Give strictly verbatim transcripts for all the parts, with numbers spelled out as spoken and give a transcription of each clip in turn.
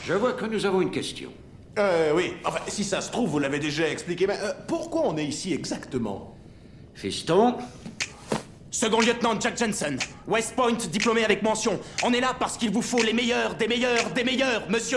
Je vois que nous avons une question. Euh, oui. Enfin, si ça se trouve, vous l'avez déjà expliqué, mais euh, pourquoi on est ici exactement? Fiston, Second lieutenant Jack Jensen, West Point diplômé avec mention. On est là parce qu'il vous faut les meilleurs, des meilleurs, des meilleurs, monsieur.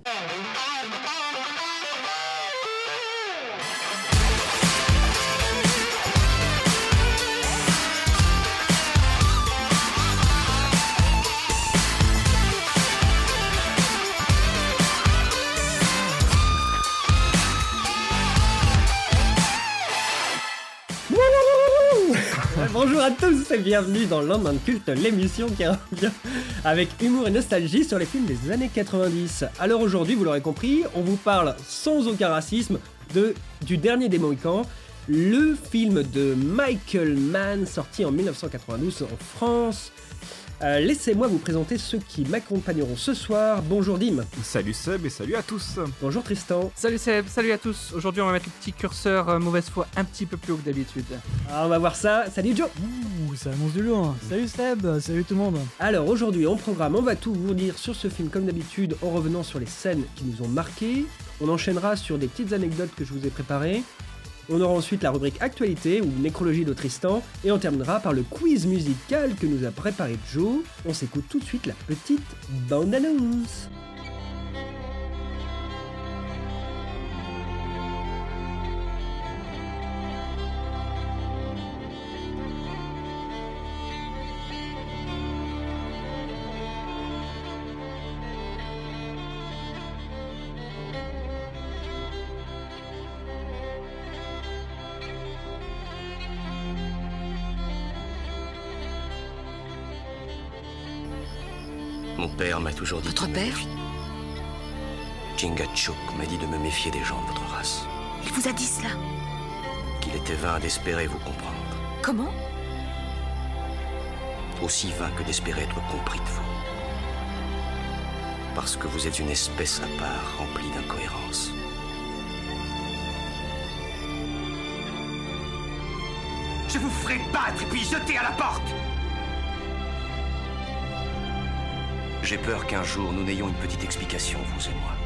Bonjour à tous et bienvenue dans Lendemain de Culte, l'émission qui revient avec humour et nostalgie sur les films des années quatre-vingt-dix. Alors aujourd'hui, vous l'aurez compris, on vous parle sans aucun racisme de, du dernier des Mohicans, le film de Michael Mann sorti en dix-neuf cent quatre-vingt-douze en France. Euh, laissez-moi vous présenter ceux qui m'accompagneront ce soir. Bonjour Dim. Salut Seb et salut à tous. Bonjour Tristan. Salut Seb, salut à tous. Aujourd'hui on va mettre le petit curseur euh, mauvaise foi un petit peu plus haut que d'habitude. Ah, on va voir ça. Salut Joe. Ouh, ça annonce du lourd. Salut Seb, salut tout le monde. Alors aujourd'hui en programme, on va tout vous dire sur ce film comme d'habitude en revenant sur les scènes qui nous ont marqués. On enchaînera sur des petites anecdotes que je vous ai préparées. On aura ensuite la rubrique Actualité ou Nécrologie de Tristan et on terminera par le quiz musical que nous a préparé Joe. On s'écoute tout de suite la petite bande-annonce. Mon père m'a toujours dit... Votre père ? Chingachgook m'a dit de me méfier des gens de votre race. Il vous a dit cela ? Qu'il était vain d'espérer vous comprendre. Comment ? Aussi vain que d'espérer être compris de vous. Parce que vous êtes une espèce à part remplie d'incohérences. Je vous ferai battre et puis jeter à la porte. J'ai peur qu'un jour, nous n'ayons une petite explication, vous et moi.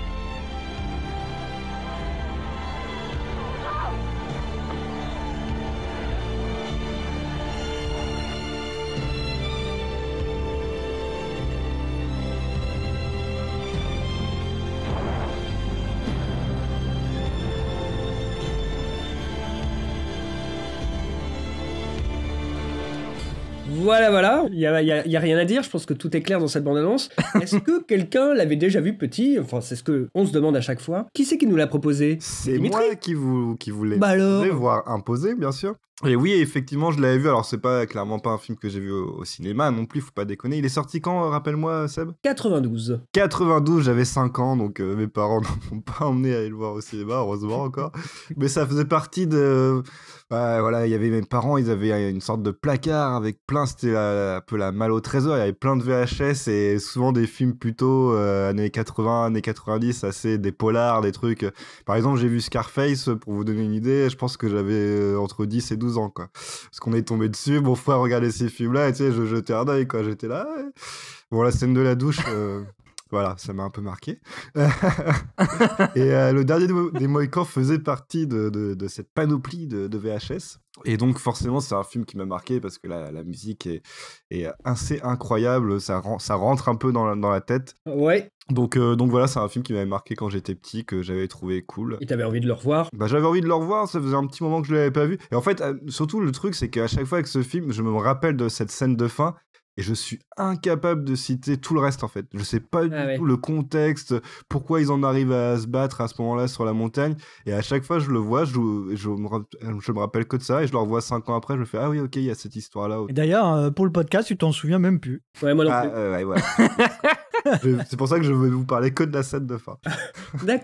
Voilà, voilà, il n'y a, y a, y a rien à dire, je pense que tout est clair dans cette bande-annonce. Est-ce que quelqu'un l'avait déjà vu petit ? Enfin, c'est ce qu'on se demande à chaque fois. Qui c'est qui nous l'a proposé ? C'est Dimitri ? moi qui, vous, qui voulais Bah alors ? voir imposer, bien sûr. Et oui, effectivement, je l'avais vu. Alors, c'est pas clairement pas un film que j'ai vu au, au cinéma non plus, faut pas déconner. Il est sorti quand, rappelle-moi, Seb ? quatre-vingt-douze. quatre-vingt-douze, j'avais cinq ans, donc euh, mes parents ne m'ont pas emmené à aller le voir au cinéma, heureusement encore. Mais ça faisait partie de... Bah, voilà, il y avait mes parents, ils avaient une sorte de placard avec plein, c'était la, un peu la malle au trésor, il y avait plein de V H S et souvent des films plutôt euh, années quatre-vingts, années quatre-vingt-dix, assez des polars, des trucs. Par exemple, j'ai vu Scarface, pour vous donner une idée, je pense que j'avais euh, entre dix et douze ans, quoi. Parce qu'on est tombé dessus, mon frère regardait ces films-là, et tu sais, je jetais un œil, quoi, j'étais là. Ouais. Bon, la scène de la douche... Euh... Voilà, ça m'a un peu marqué. Et euh, le dernier des Mohicans faisait partie de, de, de cette panoplie de, de V H S. Et donc, forcément, c'est un film qui m'a marqué parce que la, la musique est, est assez incroyable. Ça, rend, ça rentre un peu dans la, dans la tête. Ouais. Donc, euh, donc voilà, c'est un film qui m'avait marqué quand j'étais petit, que j'avais trouvé cool. Et t'avais envie de le revoir ? Bah, j'avais envie de le revoir, ça faisait un petit moment que je ne l'avais pas vu. Et en fait, euh, surtout, le truc, c'est qu'à chaque fois avec ce film, je me rappelle de cette scène de fin. Et je suis incapable de citer tout le reste, en fait. Je sais pas du ah ouais. tout le contexte, pourquoi ils en arrivent à se battre à ce moment-là sur la montagne. Et à chaque fois, je le vois, je, je, me, je me rappelle que de ça, et je le revois cinq ans après, je me fais « Ah oui, ok, il y a cette histoire-là. » Et d'ailleurs, pour le podcast, tu t'en souviens même plus. Ouais, moi non ah, plus. Euh, ouais, ouais. je, c'est pour ça que je veux vous parler que de la scène de fin. D'accord.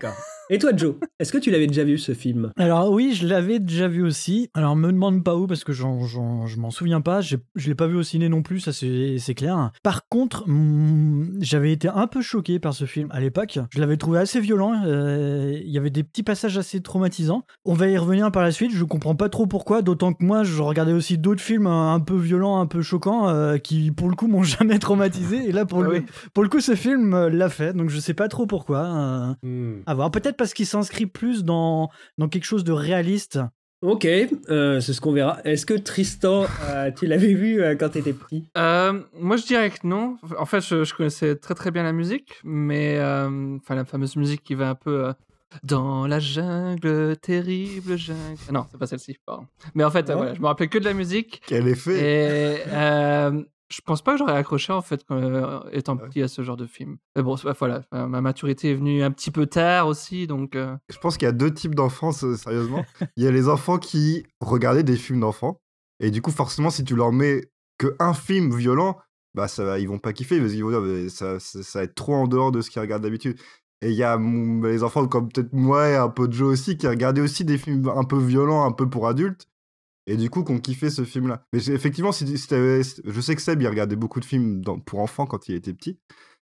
Et toi, Joe, est-ce que tu l'avais déjà vu ce film? Alors oui, je l'avais déjà vu aussi. Alors me demande pas où parce que j'en, j'en, je m'en souviens pas. J'ai, je l'ai pas vu au ciné non plus, ça c'est, c'est clair. Par contre, mm, j'avais été un peu choqué par ce film à l'époque. Je l'avais trouvé assez violent. Euh, Il y avait des petits passages assez traumatisants. On va y revenir par la suite. Je comprends pas trop pourquoi. D'autant que moi, je regardais aussi d'autres films un, un peu violents, un peu choquants, euh, qui pour le coup m'ont jamais traumatisé. Et là, pour, Ah le, oui. pour le coup, ce film euh, l'a fait. Donc je sais pas trop pourquoi. Euh, Hmm. à voir. Peut-être parce qu'il s'inscrit plus dans, dans quelque chose de réaliste. Ok, euh, c'est ce qu'on verra. Est-ce que Tristan, euh, tu l'avais vu euh, quand t'étais petit? Euh, moi, je dirais que non. En fait, je, je connaissais très très bien la musique, mais euh, enfin la fameuse musique qui va un peu euh, dans la jungle, terrible jungle. Ah non, c'est pas celle-ci, pardon. Mais en fait, euh, Non. voilà, je me rappelais que de la musique Quel effet. et euh, je pense pas que j'aurais accroché en fait quand, euh, étant Ah ouais. petit à ce genre de film. Mais bon, c'est pas- voilà, euh, ma maturité est venue un petit peu tard aussi, donc. euh, Je pense qu'il y a deux types d'enfants, euh, sérieusement. Il y a les enfants qui regardaient des films d'enfants. Et du coup, forcément, si tu leur mets que un film violent, bah ça va, ils vont pas kiffer parce qu'ils vont dire mais ça, ça, ça va être trop en dehors de ce qu'ils regardent d'habitude. Et il y a mm, les enfants comme peut-être moi et un peu de Joe aussi qui regardaient aussi des films un peu violents, un peu pour adultes. Et du coup, qu'on kiffait ce film-là. Mais c'est- effectivement, si, si t'avais- je sais que Seb, il regardait beaucoup de films dans- pour enfants quand il était petit.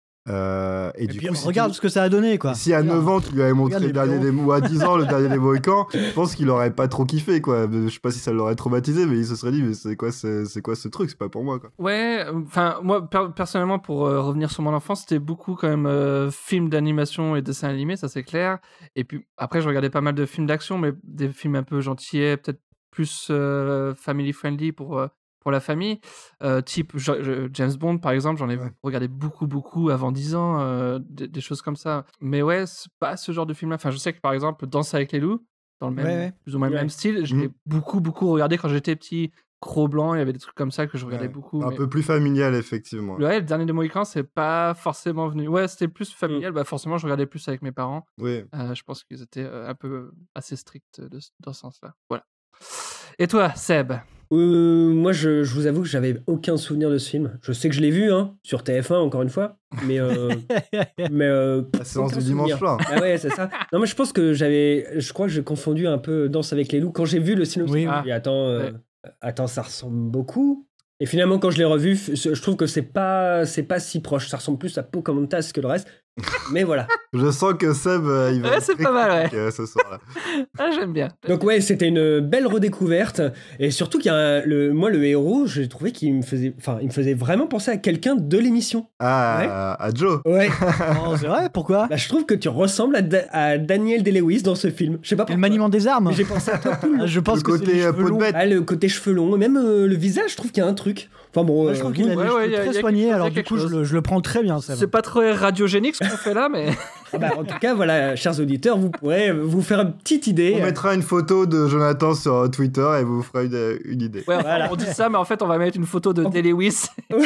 Euh, et, Et du puis coup, si regarde tu- ce que ça a donné, quoi. si à neuf ans, tu lui avais montré Regarde le les dernier des vidéos. ou à dix ans, le dernier des Mohicans, je pense qu'il aurait pas trop kiffé, quoi. Je sais pas si ça l'aurait traumatisé, mais il se serait dit, mais c'est quoi, c'est, c'est quoi ce truc? C'est pas pour moi, quoi. Ouais, enfin, moi, per- personnellement, pour euh, revenir sur mon enfance, c'était beaucoup quand même euh, films d'animation et dessins animés, ça c'est clair. Et puis après, je regardais pas mal de films d'action, mais des films un peu gentillets, peut-être plus euh, family friendly pour, euh, pour la famille. Euh, type je- je- James Bond, par exemple, j'en ai Ouais. regardé beaucoup, beaucoup avant dix ans, euh, des, des choses comme ça. Mais ouais, c'est pas ce genre de film-là. Enfin, je sais que par exemple, Danse avec les loups, dans le même, Ouais, ouais. plus ou moins le Ouais. même style, je l'ai Mhm. beaucoup, beaucoup regardé quand j'étais petit. Cro-Blanc, il y avait des trucs comme ça que je regardais Ouais. beaucoup. Un mais- peu plus familial, effectivement. Ouais, le dernier des Mohicans, c'est pas forcément venu. Ouais, c'était Mm. plus familial. Bah, forcément, je regardais plus avec mes parents. Oui. Euh, je pense qu'ils étaient euh, un peu assez stricts de, dans ce sens-là. Voilà. Et toi, Seb? Euh, moi, je, je vous avoue que j'avais aucun souvenir de ce film. Je sais que je l'ai vu, hein, sur T F un, encore une fois, mais... euh, mais euh, La séance aucun du dimanche souvenir. soir. Ah ouais, c'est ça. Non, mais je pense que j'avais... Je crois que j'ai confondu un peu Danse avec les loups. Quand j'ai vu le synopsis, Oui, je me oui. suis dit, attends, euh, Ouais. attends, ça ressemble beaucoup. Et finalement, quand je l'ai revu, f- je trouve que c'est pas, c'est pas si proche. Ça ressemble plus à Pocahontas que le reste. Mais voilà. Je sens que Seb, euh, il va Ouais, être c'est très pas mal, ouais. critique, euh, ce soir-là. Ah, j'aime bien. Donc ouais, c'était une belle redécouverte. Et surtout qu'il y a un- le, moi, le héros, j'ai trouvé qu'il me faisait, enfin, il me faisait vraiment penser à quelqu'un de l'émission. Ah, Ouais. à, à Joe. Ouais. Oh, c'est vrai, pourquoi? Bah, je trouve que tu ressembles à, Da- à Daniel Day-Lewis dans ce film. Je sais pas Et pourquoi. le maniement des armes. Mais j'ai pensé à toi tout le long. Ah, Je pense Le que c'est côté, les euh, cheveux peau de longs. bête. Ah, le côté cheveux longs, et même euh, le visage, je trouve qu'il y a un truc. Enfin bon, Moi, euh, je trouve vous- qu'il a Ouais, les ouais, cheveux y a- y a très quelque soignés, chose, alors y a du quelque coup, je chose. le, je le prends très bien, ça. C'est pas très radiogénique ce qu'on fait là, mais. Ah bah, en tout cas, voilà, chers auditeurs, vous pourrez vous faire une petite idée. On mettra une photo de Jonathan sur euh, Twitter et vous fera une, une idée. Ouais, enfin, Voilà. on dit ça, mais en fait, on va mettre une photo de Day Lewis.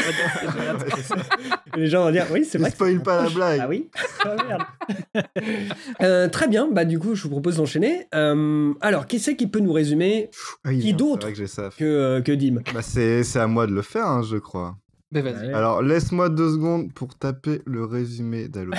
Les gens vont dire, oui, c'est Ne vrai. que spoil c'est pas la proche. blague. Ah oui. Ah, merde. Euh, très bien, bah du coup, je vous propose d'enchaîner. Euh, alors, qui c'est qui peut nous résumer Ah oui, Qui c'est d'autre vrai que j'ai ça. que, euh, que Dim? Bah, c'est, c'est à moi de le faire, hein, je crois. Mais vas-y. Ouais. Alors, laisse-moi deux secondes pour taper le résumé d'Halloween.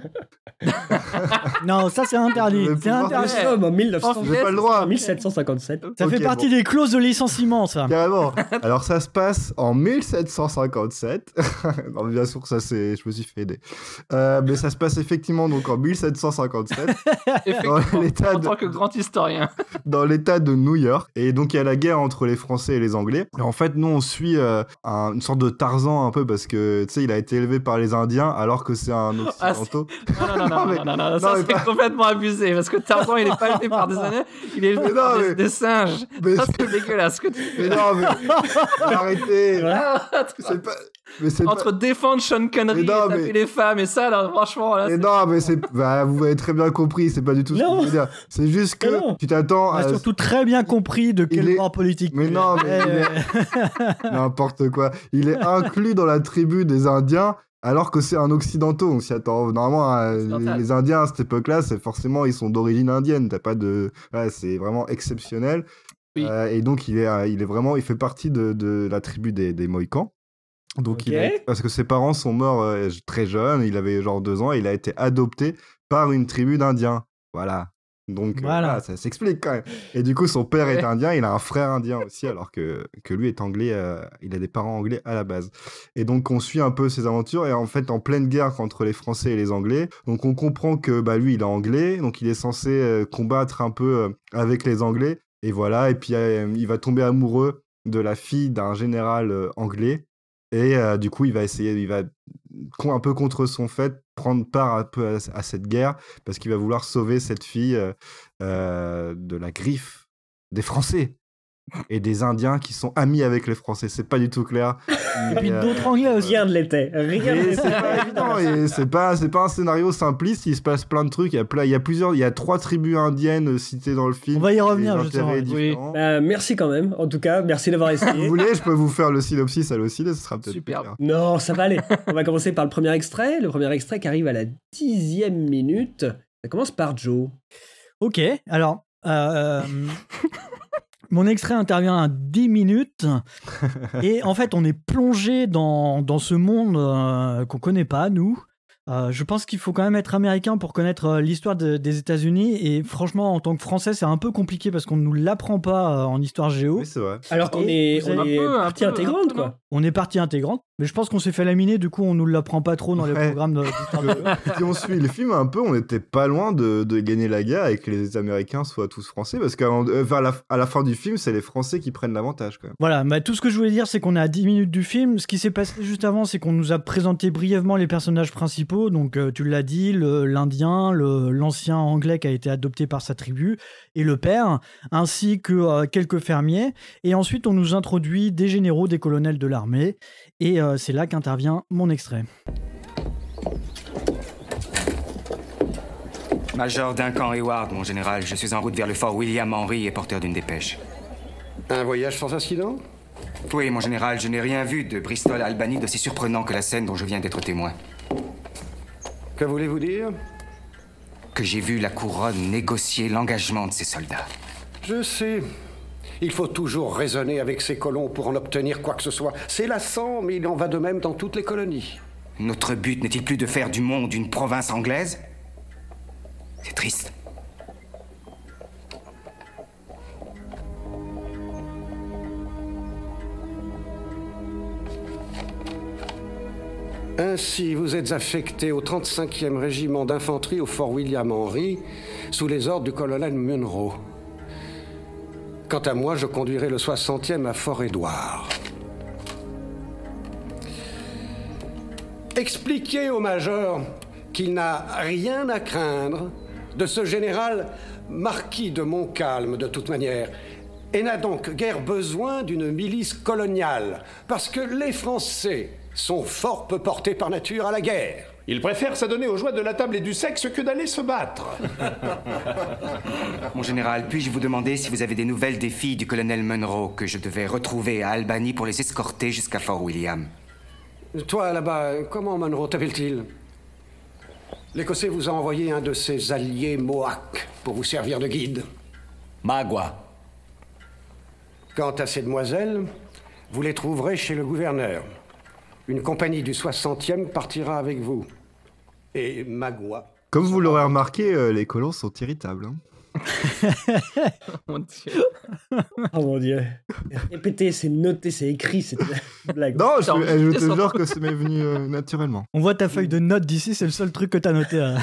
Non, ça c'est interdit. Je vais C'est pouvoir- Nous interdit. sommes en mille neuf cents En J'ai pas le droit. mille sept cent cinquante-sept. Ça Ok, fait partie bon. des clauses de licenciement, ça. Carrément. Alors, ça se passe en mille sept cent cinquante-sept. Non, mais bien sûr, ça, c'est... je me suis fait aider. Euh, mais ça se passe effectivement donc en mille sept cent cinquante-sept, Effectivement, dans l'état en de- tant que grand historien. dans l'état de New York. Et donc, il y a la guerre entre les Français et les Anglais. Et en fait, nous, on suit euh, un- une sorte de Tarzan un peu parce que, tu sais, il a été élevé par les Indiens alors que c'est un Ah, occidentaux. Non, non, non, non, Non, mais- non, non, non, non, ça mais c'est pas- complètement abusé parce que Tarzan il est pas élevé par des années, il est élevé Mais par non, des, mais- des singes. Mais, Ça c'est dégueulasse ce que tu mais fais. non, mais arrêtez. Ah, C'est pas... Mais c'est Entre pas... défendre Sean Connery Mais et non, taper mais- les femmes et ça, là, franchement, là, Mais c'est- non, mais c'est... Bah, vous avez très bien compris, c'est pas du tout ce Non. que je veux dire. C'est juste que Mais non. tu t'attends On à... a surtout très bien compris de quel est- bord politique. Mais tu es. non, mais Eh, il euh, N'importe quoi. Il est inclus dans la tribu des Indiens alors que c'est un occidentaux. On s'y attend. Normalement, euh, les, Occidental. les Indiens à cette époque-là, c'est forcément, ils sont d'origine indienne. T'as pas de... Ouais, c'est vraiment exceptionnel. Oui. Euh, et donc, il est, euh, il est vraiment... Il fait partie de, de la tribu des, des Mohicans. Donc, Ok. il a été- parce que ses parents sont morts euh, très jeunes. Il avait genre deux ans et il a été adopté par une tribu d'Indiens. Voilà. Donc, Voilà. euh, voilà, ça s'explique quand même. Et du coup, son père est indien, il a un frère indien aussi, alors que, que lui est anglais, euh, il a des parents anglais à la base. Et donc, on suit un peu ses aventures, et en fait, en pleine guerre entre les Français et les Anglais. Donc, on comprend que bah, lui, il est anglais, donc il est censé euh, combattre un peu euh, avec les Anglais. Et voilà, et puis euh, il va tomber amoureux de la fille d'un général euh, anglais. Et euh, du coup, il va essayer, il va un peu contre son fait prendre part un peu à, à cette guerre parce qu'il va vouloir sauver cette fille euh, euh, de la griffe des Français et des Indiens qui sont amis avec les Français. C'est pas du tout clair. Et puis d'autres Anglais aussi. Rien ne l'était. Rien ne Et l'était. c'est pas évident, et c'est pas, c'est pas un scénario simpliste, il se passe plein de trucs, il y a, plein, il y a plusieurs, il y a trois tribus indiennes citées dans le film. On va y avec revenir, des justement. intérêts Oui. différents. Euh, merci quand même, en tout cas, merci d'avoir Si vous essayé. voulez, je peux vous faire le synopsis à l'oscillé, ce sera peut-être Superbe. plus clair. Non, ça va aller. On va commencer par le premier extrait. Le premier extrait qui arrive à la dixième minute. Ça commence par Joe. Ok, alors, euh, mon extrait intervient à dix minutes, et en fait, on est plongé dans, dans ce monde euh, qu'on connaît pas, nous. Euh, je pense qu'il faut quand même être américain pour connaître euh, l'histoire de- des États-Unis, et franchement, en tant que Français, c'est un peu compliqué parce qu'on ne nous l'apprend pas euh, en histoire géo. Oui, c'est vrai. Alors qu'on Et est, vous on avez- est Un peu, un partie peu, intégrante, un peu, quoi. On est partie intégrante, mais je pense qu'on s'est fait laminer, du coup, on nous l'apprend pas trop dans les Ouais. programmes de- d'histoire géo. Si on suit le film un peu, on n'était pas loin de, de gagner la guerre et que les Américains soient tous français, parce qu'à euh, enfin, à la, à la fin du film, c'est les Français qui prennent l'avantage quand même. Voilà, bah, tout ce que je voulais dire, c'est qu'on est à dix minutes du film. Ce qui s'est passé juste avant, c'est qu'on nous a présenté brièvement les personnages principaux. Donc, euh, tu l'as dit, le- l'Indien, le- l'ancien Anglais qui a été adopté par sa tribu, et le père, ainsi que euh, quelques fermiers. Et ensuite, on nous introduit des généraux, des colonels de l'armée. Et euh, c'est là qu'intervient mon extrait. Major Duncan Hayward, mon général. Je suis en route vers le fort William Henry et porteur d'une dépêche. Un voyage sans incident? Oui, mon général, je n'ai rien vu de Bristol à Albany d'aussi surprenant que la scène dont je viens d'être témoin. Que voulez-vous dire? Que j'ai vu la couronne négocier l'engagement de ses soldats. Je sais. Il faut toujours raisonner avec ses colons pour en obtenir quoi que ce soit. C'est lassant, mais il en va de même dans toutes les colonies. Notre but n'est-il plus de faire du monde une province anglaise? C'est triste. Ainsi, vous êtes affecté au trente-cinquième régiment d'infanterie au fort William Henry, sous les ordres du colonel Munro. Quant à moi, je conduirai le soixantième à Fort Édouard. Expliquez au major qu'il n'a rien à craindre de ce général marquis de Montcalm, de toute manière, et n'a donc guère besoin d'une milice coloniale, parce que les Français sont fort peu portés par nature à la guerre. Il préfère s'adonner aux joies de la table et du sexe que d'aller se battre. Mon général, puis-je vous demander si vous avez des nouvelles des filles du colonel Munro que je devais retrouver à Albany pour les escorter jusqu'à Fort William? Toi, là-bas, comment Munro t'appelle-t-il? L'Écossais vous a envoyé un de ses alliés Mohawks pour vous servir de guide. Magua. Quant à ces demoiselles, vous les trouverez chez le gouverneur. Une compagnie du soixantième partira avec vous. Et Magua. Comme vous l'aurez remarqué, euh, les colons sont irritables. hein. Mon Dieu. Oh mon dieu. Répétez, c'est noté, c'est écrit, c'est une blague. Non, je, Attends, eh, je te descends. jure que ça m'est venu euh, naturellement. On voit ta feuille de notes d'ici, c'est le seul truc que t'as noté. euh.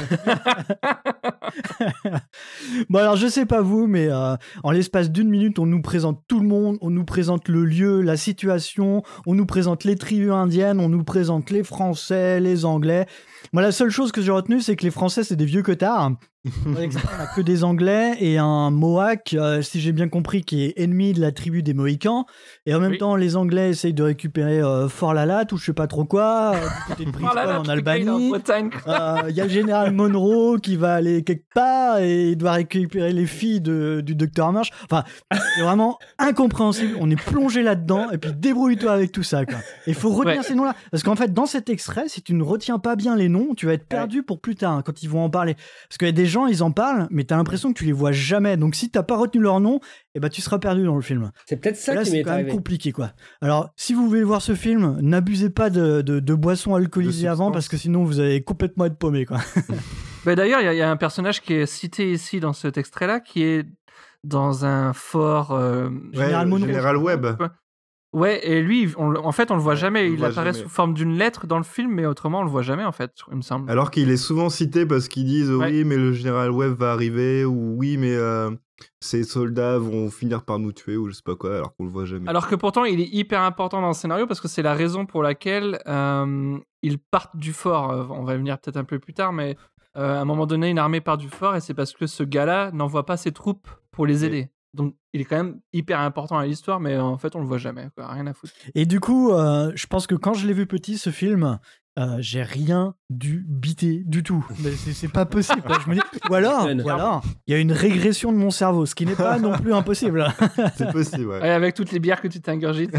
Bon alors je sais pas vous, mais euh, en l'espace d'une minute, on nous présente tout le monde, on nous présente le lieu, la situation, on nous présente les tribus indiennes, on nous présente les Français, les Anglais. Moi la seule chose que j'ai retenue, c'est que les Français c'est des vieux queutards. On a que des Anglais et un Mohawk, euh, si j'ai bien compris, qui est ennemi de la tribu des Mohicans. Et en même Oui. temps, les Anglais essayent de récupérer euh, Fort Lalatte ou je sais pas trop quoi, euh, du côté de Oh là Bristol là, en tu rigoles, en Albanie. Bretagne. Il y a le général Monroe qui va aller quelque part et il doit récupérer les filles de, du docteur Marsh. Enfin, c'est vraiment incompréhensible. On est plongé là-dedans et puis débrouille-toi avec tout ça. Il faut retenir Ouais. ces noms-là. Parce qu'en fait, dans cet extrait, si tu ne retiens pas bien les noms, tu vas être perdu pour plus tard hein, quand ils vont en parler. Parce qu'il y a des gens, ils en parlent, mais t'as l'impression que tu les vois jamais. Donc si t'as pas retenu leur nom, eh ben, tu seras perdu dans le film. C'est peut-être ça Là, qui c'est m'est quand même arrivé. compliqué, quoi. Alors, si vous voulez voir ce film, n'abusez pas de, de, de boissons alcoolisées De avant, substances. parce que sinon, vous allez complètement être paumé, quoi. Bah, d'ailleurs, il y, a- il y a un personnage qui est cité ici dans cet extrait-là, qui est dans un fort. euh, Général Ouais, Monroe. Général Webb. Ouais, et lui, on le- en fait, on le voit jamais. on le Il voit apparaît jamais. sous forme d'une lettre dans le film, mais autrement, on le voit jamais, en fait, il me semble. Alors qu'il est souvent cité parce qu'ils disent Ouais. oui, mais le général Webb va arriver, ou oui, mais euh, ces soldats vont finir par nous tuer, ou je sais pas quoi, alors qu'on le voit jamais. Alors que pourtant, il est hyper important dans le scénario parce que c'est la raison pour laquelle euh, ils partent du fort. Euh, On va y venir peut-être un peu plus tard, mais euh, à un moment donné, une armée part du fort et c'est parce que ce gars-là n'envoie pas ses troupes pour les aider. Donc, il est quand même hyper important à l'histoire, mais en fait, on le voit jamais, quoi. Rien à foutre. Et du coup, euh, je pense que quand je l'ai vu petit, ce film, euh, j'ai rien dû biter du tout. Mais c'est, c'est pas possible. Je me dis, ou alors, Jeune. ou alors, il y a une régression de mon cerveau, ce qui n'est pas non plus impossible. C'est possible, ouais. Ouais, avec toutes les bières que tu t'ingurgites.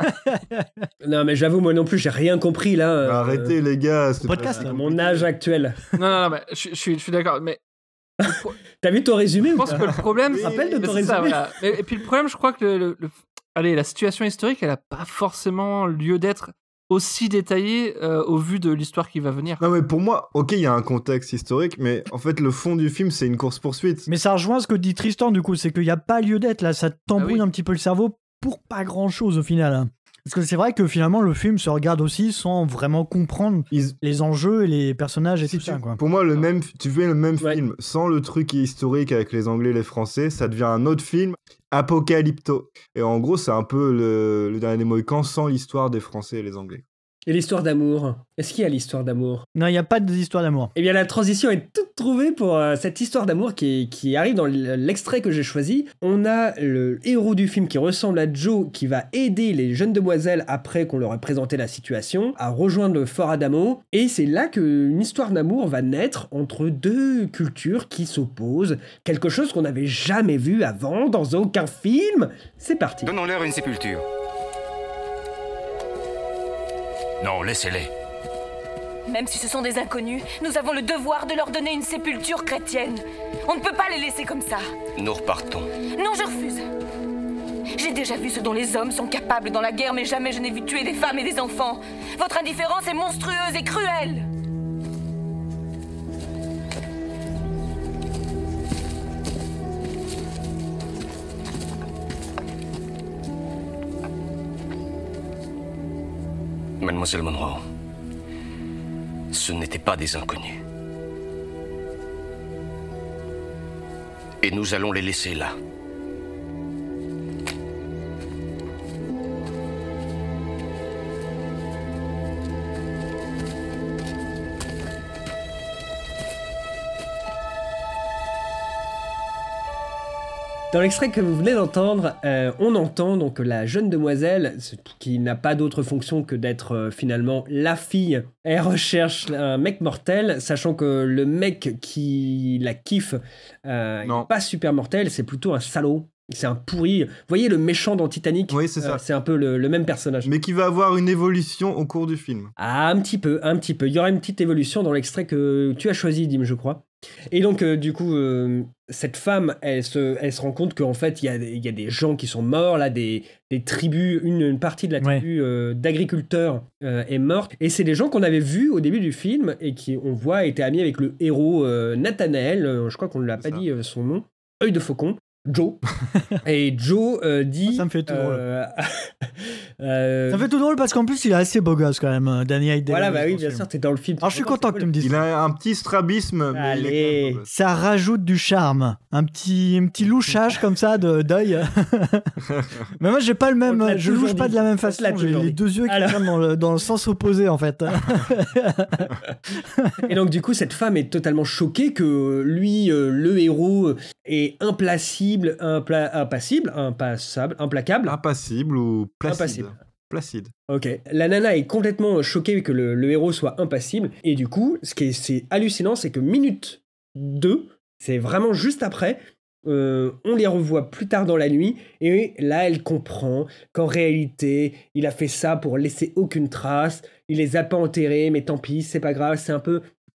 Non, mais j'avoue, moi non plus, j'ai rien compris là. euh, Bah, arrêtez, les gars. c'est podcast, pas- À mon âge actuel. non, non, non, mais je, je suis, je suis d'accord. Mais T'as vu ton résumé je ou pense pas que le problème. Je me rappelle de mais ton c'est ça, résumé. voilà. Mais- et puis le problème, je crois que le, le- le- allez, la situation historique, elle a pas forcément lieu d'être aussi détaillée euh, au vu de l'histoire qui va venir. Non, mais pour moi, ok, il y a un contexte historique, mais en fait, le fond du film, c'est une course-poursuite. Mais ça rejoint ce que dit Tristan, du coup, c'est qu'il n'y a pas lieu d'être là. Ça t'embrouille Ah oui. un petit peu le cerveau pour pas grand-chose au final. hein. Parce que c'est vrai que finalement, le film se regarde aussi sans vraiment comprendre Ils- les enjeux et les personnages et Si tout tu- ça, quoi. Pour moi, le même, tu fais le même Ouais. film sans le truc historique avec les Anglais et les Français, ça devient un autre film apocalypto. Et en gros, c'est un peu le, le dernier des Mohicans sans l'histoire des Français et les Anglais. Et l'histoire d'amour. Est-ce qu'il y a l'histoire d'amour? Non, il n'y a pas d'histoire d'amour. Eh bien, la transition est toute trouvée pour euh, cette histoire d'amour qui, qui arrive dans l'extrait que j'ai choisi. On a le héros du film qui ressemble à Joe, qui va aider les jeunes demoiselles après qu'on leur ait présenté la situation, à rejoindre le Fort Adamo. Et c'est là qu'une histoire d'amour va naître entre deux cultures qui s'opposent. Quelque chose qu'on n'avait jamais vu avant dans aucun film. C'est parti. Donnons-leur une sépulture. Non, laissez-les. Même si ce sont des inconnus, nous avons le devoir de leur donner une sépulture chrétienne. On ne peut pas les laisser comme ça. Nous repartons. Non, je refuse. J'ai déjà vu ce dont les hommes sont capables dans la guerre, mais jamais je n'ai vu tuer des femmes et des enfants. Votre indifférence est monstrueuse et cruelle. Mademoiselle Monroe, ce n'étaient pas des inconnus. Et nous allons les laisser là. Dans l'extrait que vous venez d'entendre, euh, on entend donc la jeune demoiselle, ce- qui n'a pas d'autre fonction que d'être euh, finalement la fille. Elle recherche un mec mortel, sachant que le mec qui la kiffe euh, Non. n'est pas super mortel, c'est plutôt un salaud. C'est un pourri. Vous voyez le méchant dans Titanic? Oui, c'est ça. Euh, c'est un peu le, le même personnage. Mais qui va avoir une évolution au cours du film. Ah, un petit peu, un petit peu. Il y aura une petite évolution dans l'extrait que tu as choisi, Dim, je crois. Et donc, euh, du coup, euh, cette femme, elle se, elle se rend compte qu'en fait, il y a, des- il y a des gens qui sont morts, là, des, des tribus, une, une partie de la Ouais. tribu euh, d'agriculteurs euh, est morte. Et c'est des gens qu'on avait vus au début du film et qui, on voit, étaient amis avec le héros euh, Nathanaël, euh, je crois qu'on ne l'a pas C'est ça. dit euh, son nom, œil de faucon. Joe. Et Joe euh, dit. Ça me fait tout drôle. euh, euh, Ça fait tout drôle parce qu'en plus, il est assez beau gosse quand même, euh, Danny Day-Lewis. Voilà, bah oui, dans ce bien film. sûr, t'es dans le film. Alors je suis content que tu me dises Il ça. a un petit strabisme. mais il est Allez. quand même beau gosse. Ça rajoute du charme, un petit, un petit louchage comme ça de d'œil. Mais moi j'ai pas le On même, te l'a je toujours louche pas dit. de la même On te façon. l'a J'ai toujours les dit. deux yeux qui Alors. regardent dans le, dans le sens opposé en fait. Et donc, du coup, cette femme est totalement choquée que lui, euh, le héros, est implacible, impla- impassible, impassable, implacable. Impassible ou placide. Impassible. Placide. Ok. La nana est complètement choquée que le, le héros soit impassible. Et du coup, ce qui est, c'est hallucinant, c'est que minute deux, c'est vraiment juste après, euh, on les revoit plus tard dans la nuit. Et là, elle comprend qu'en réalité, il a fait ça pour laisser aucune trace. Il les a pas enterrés, mais tant pis, c'est pas grave. C'est un peu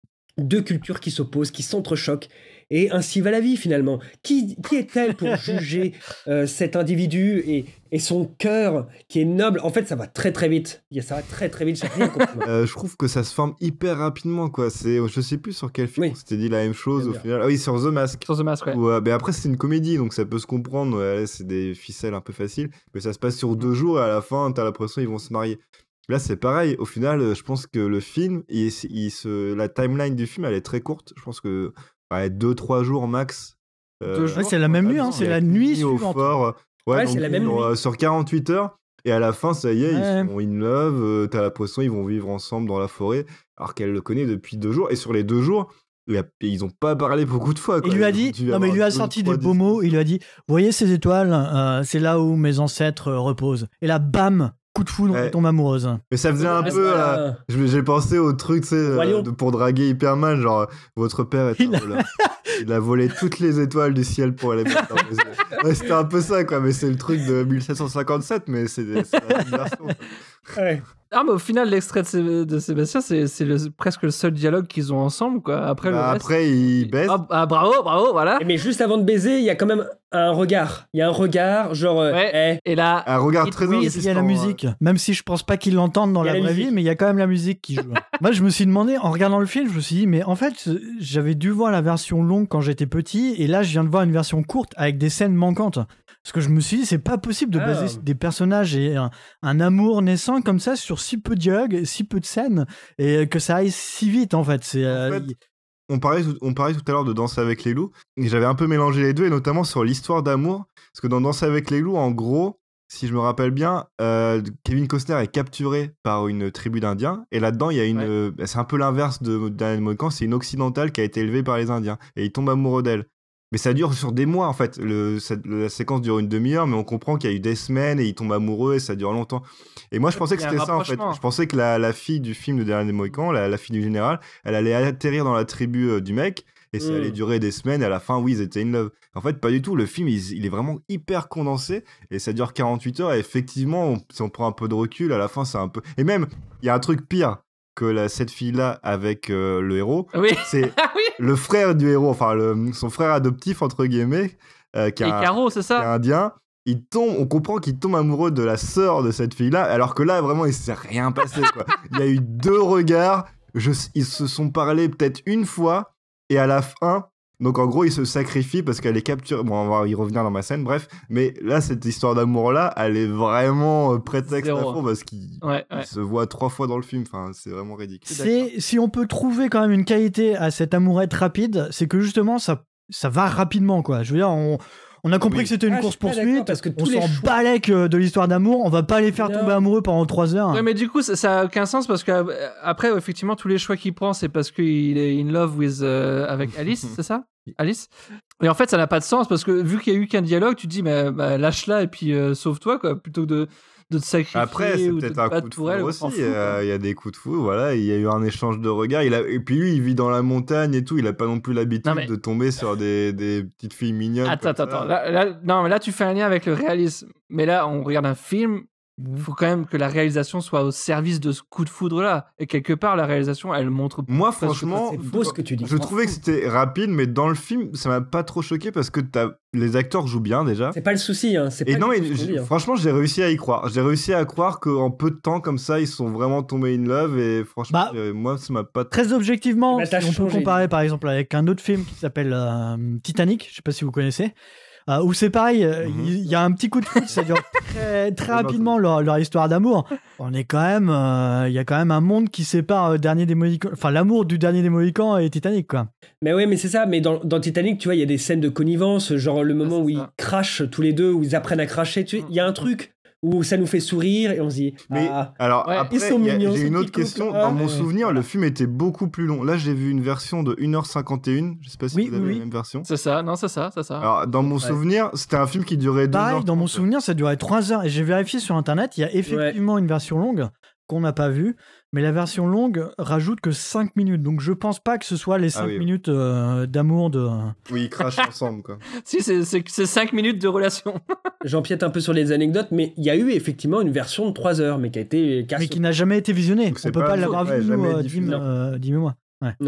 deux cultures qui s'opposent, qui s'entrechoquent. Et ainsi va la vie, finalement. Qui, qui est-elle pour juger euh, cet individu et, et son cœur qui est noble? En fait, ça va très très vite. Ça va très très vite. J'ai rien compris. Euh, je trouve que ça se forme hyper rapidement, quoi. C'est, je sais plus sur quel film Oui. on s'était dit la même chose Bien au bien. final. Ah oui, sur The Mask. Sur The Mask, ouais. Où, euh, mais après, c'est une comédie, donc ça peut se comprendre. Ouais, c'est des ficelles un peu faciles. Mais ça se passe sur deux jours et à la fin, t'as l'impression qu'ils vont se marier. Là, c'est pareil. Au final, euh, je pense que le film, il, il se, la timeline du film, elle est très courte. Je pense que ouais, deux trois jours max. Euh, Deux jours. Ouais, c'est la même nuit, hein, c'est il y a la nuit fini au suivante. fort. Ouais, Ouais, donc, c'est la même sur, nuit. euh, sur quarante-huit heures. Et à la fin, ça y est, Ouais. ils sont in love. euh, T'as l'impression qu'ils vont vivre ensemble dans la forêt, alors qu'elle le connaît depuis deux jours. Et sur les deux jours, il y a- ils ont pas parlé beaucoup de fois. Il quoi. lui a Ils ont dit, dû non mais il avoir lui a deux, sorti trois des beaux mots, discussions. il lui a dit, vous voyez ces étoiles, euh, c'est là où mes ancêtres euh, reposent. Et là, bam, coup de foudre, Ouais. elle tombe amoureuse. Mais ça faisait un Ah, peu. voilà. euh, je- J'ai pensé au truc, tu sais, Roi euh, Lion. de- pour draguer hyper mal. Genre, votre père est Il un a- voleur. Il a volé toutes les étoiles du ciel pour aller mettre dans les yeux. Ouais, c'était un peu ça, quoi. Mais c'est le truc de mille sept cent cinquante-sept, mais c'est c'est la même version. Ouais. Ah, mais au final, l'extrait de, Sé- de Sébastien, c'est, c'est le- presque le seul dialogue qu'ils ont ensemble, quoi. Après, le Bah, reste... après, il baisse. Ah, ah, bravo, bravo, voilà. Mais juste avant de baiser, il y a quand même un regard. Il y a un regard, genre, euh, Ouais. eh, Et là, Un regard It très will, Oui, insistant. il y a la hein. musique, même si je pense pas qu'ils l'entendent dans Il y a la la vraie musique. vie, mais il y a quand même la musique qui joue. Moi, je me suis demandé, en regardant le film, je me suis dit, mais en fait, j'avais dû voir la version longue quand j'étais petit, et là, je viens de voir une version courte avec des scènes manquantes. Parce que je me suis dit, c'est pas possible de Ah. baser des personnages et un, un amour naissant comme ça sur si peu de dialogue, et si peu de scènes, et que ça aille si vite, en fait. C'est, euh, fait, On parlait, tout- on parlait tout à l'heure de Danser avec les loups, et j'avais un peu mélangé les deux, et notamment sur l'histoire d'amour. Parce que dans Danser avec les loups, en gros, si je me rappelle bien, euh, Kevin Costner est capturé par une tribu d'Indiens, et là-dedans, il y a une. Ouais. euh, c'est un peu l'inverse de Daniel Mohican, c'est une occidentale qui a été élevée par les Indiens, et il tombe amoureux d'elle. Mais ça dure sur des mois en fait. Le, cette- la séquence dure une demi-heure, mais on comprend qu'il y a eu des semaines et il tombe amoureux et ça dure longtemps. Et moi je pensais que Il y a c'était un ça en fait. rapprochement. Je pensais que la, la fille du film de Dernier Mohican, la, la fille du général, elle allait atterrir dans la tribu euh, du mec et ça Mm. allait durer des semaines. Et à la fin, oui, ils étaient in love. En fait, pas du tout. Le film, il, il est vraiment hyper condensé et ça dure quarante-huit heures. Et effectivement, on- si on prend un peu de recul, à la fin, c'est un peu. Et même, il y a un truc pire que la, cette fille-là avec euh, le héros. oui. C'est Ah oui. le frère du héros, enfin le, son frère adoptif entre guillemets, euh, qui, Et est un- Caro, c'est qui est ça? indien. Il tombe, on comprend qu'il tombe amoureux de la sœur de cette fille-là, alors que là vraiment il s'est rien passé quoi. Il y a eu deux regards, je, ils se sont parlé peut-être une fois et à la fin. Donc en gros, il se sacrifie parce qu'elle est capturée. Bon, on va y revenir dans ma scène, bref. Mais là, cette histoire d'amour-là, elle est vraiment euh, prétexte à Zéro. fond parce qu'il Ouais, il ouais. se voit trois fois dans le film. Enfin, c'est vraiment ridicule. C'est, si on peut trouver quand même une qualité à cette amourette rapide, c'est que justement ça, ça va rapidement quoi. Je veux dire, on, on a compris Oui. que c'était une Ah, je course suis pas d'accord, poursuite, parce que on tous les s'en choix- balèque euh, de l'histoire d'amour, on va pas les faire Non. tomber amoureux pendant trois heures. Ouais, mais du coup, ça, ça a aucun sens parce que euh, après, effectivement, tous les choix qu'il prend, c'est parce qu'il est in love with, euh, avec Alice, c'est ça? Alice? Et en fait, ça n'a pas de sens parce que vu qu'il y a eu qu'un dialogue, tu te dis, mais bah, lâche-la et puis euh, sauve-toi, quoi, plutôt que de, de te sacrifier Après, c'est ou de peut-être te un battre coup de pour elle. foudre on aussi. s'en fout, euh, quoi. Il y a des coups de foudre, voilà. Il y a eu un échange de regards. Il a... Et puis lui, il vit dans la montagne et tout. Il a pas non plus l'habitude Non, mais- de tomber sur des, des petites filles mignonnes. Attends, comme attends, ça. attends. Là, là- non, mais là, tu fais un lien avec le réalisme. Mais là, on regarde un film. Il faut quand même que la réalisation soit au service de ce coup de foudre-là. Et quelque part, la réalisation, elle montre. Moi, parce que franchement, c'est beau ce que tu dis. je trouvais que c'était rapide, mais dans le film, ça m'a pas trop choqué parce que t'as... les acteurs jouent bien déjà. C'est pas le souci, hein. C'est Et pas non, du mais tout ce qu'on j- dit, hein. franchement, j'ai réussi à y croire. J'ai réussi à croire qu'en peu de temps, comme ça, ils sont vraiment tombés in love. Et franchement, Bah, euh, moi, ça m'a pas. Très objectivement, Bah, t'as si on peut changé. comparer par exemple avec un autre film qui s'appelle euh, Titanic, je sais pas si vous connaissez, euh, où c'est pareil, euh, il Mhm. y, y a un petit coup de foot, ça dure très, très Ouais, non, rapidement leur, leur histoire d'amour. On est quand même, euh, il y a quand même un monde qui sépare euh, Dernier des Mohicans, enfin l'amour du Dernier des Mohicans et Titanic quoi. Mais ouais, mais c'est ça. Mais dans, dans Titanic, tu vois, il y a des scènes de connivence, genre le moment c'est où ils ça. crachent tous les deux, où ils apprennent à cracher. Tu sais, il y a un truc où ça nous fait sourire et on se dit. Mais ah, alors, Ouais, après, ils sont il y a- mignons, j'ai ces une petits autre question. couples. Dans Ah, mon ouais. souvenir, le film était beaucoup plus long. Là, j'ai vu une version de une heure cinquante et un. Je sais pas si Oui, vous avez oui, la oui. même version. C'est ça, non, c'est ça, c'est ça. Alors, dans mon Ouais. souvenir, c'était un film qui durait deux heures. Pareil, dans mon souvenir, ça durait trois heures et j'ai vérifié sur internet, il y a effectivement une version longue qu'on n'a pas vue, mais la version longue rajoute que cinq minutes. Donc je pense pas que ce soit les cinq oui. minutes euh, d'amour de. Oui, ils crachent ensemble, quoi. Si, c'est- c'est c'est cinq minutes de relation. J'empiète un peu sur les anecdotes, mais il y a eu effectivement une version de trois heures, mais qui a été Mais cassée. qui n'a jamais été visionnée. Donc c'est On peut pas- pas l'avoir ouais, vu, jamais nous, euh, diffusé. Dim, euh, Dim et moi. Non.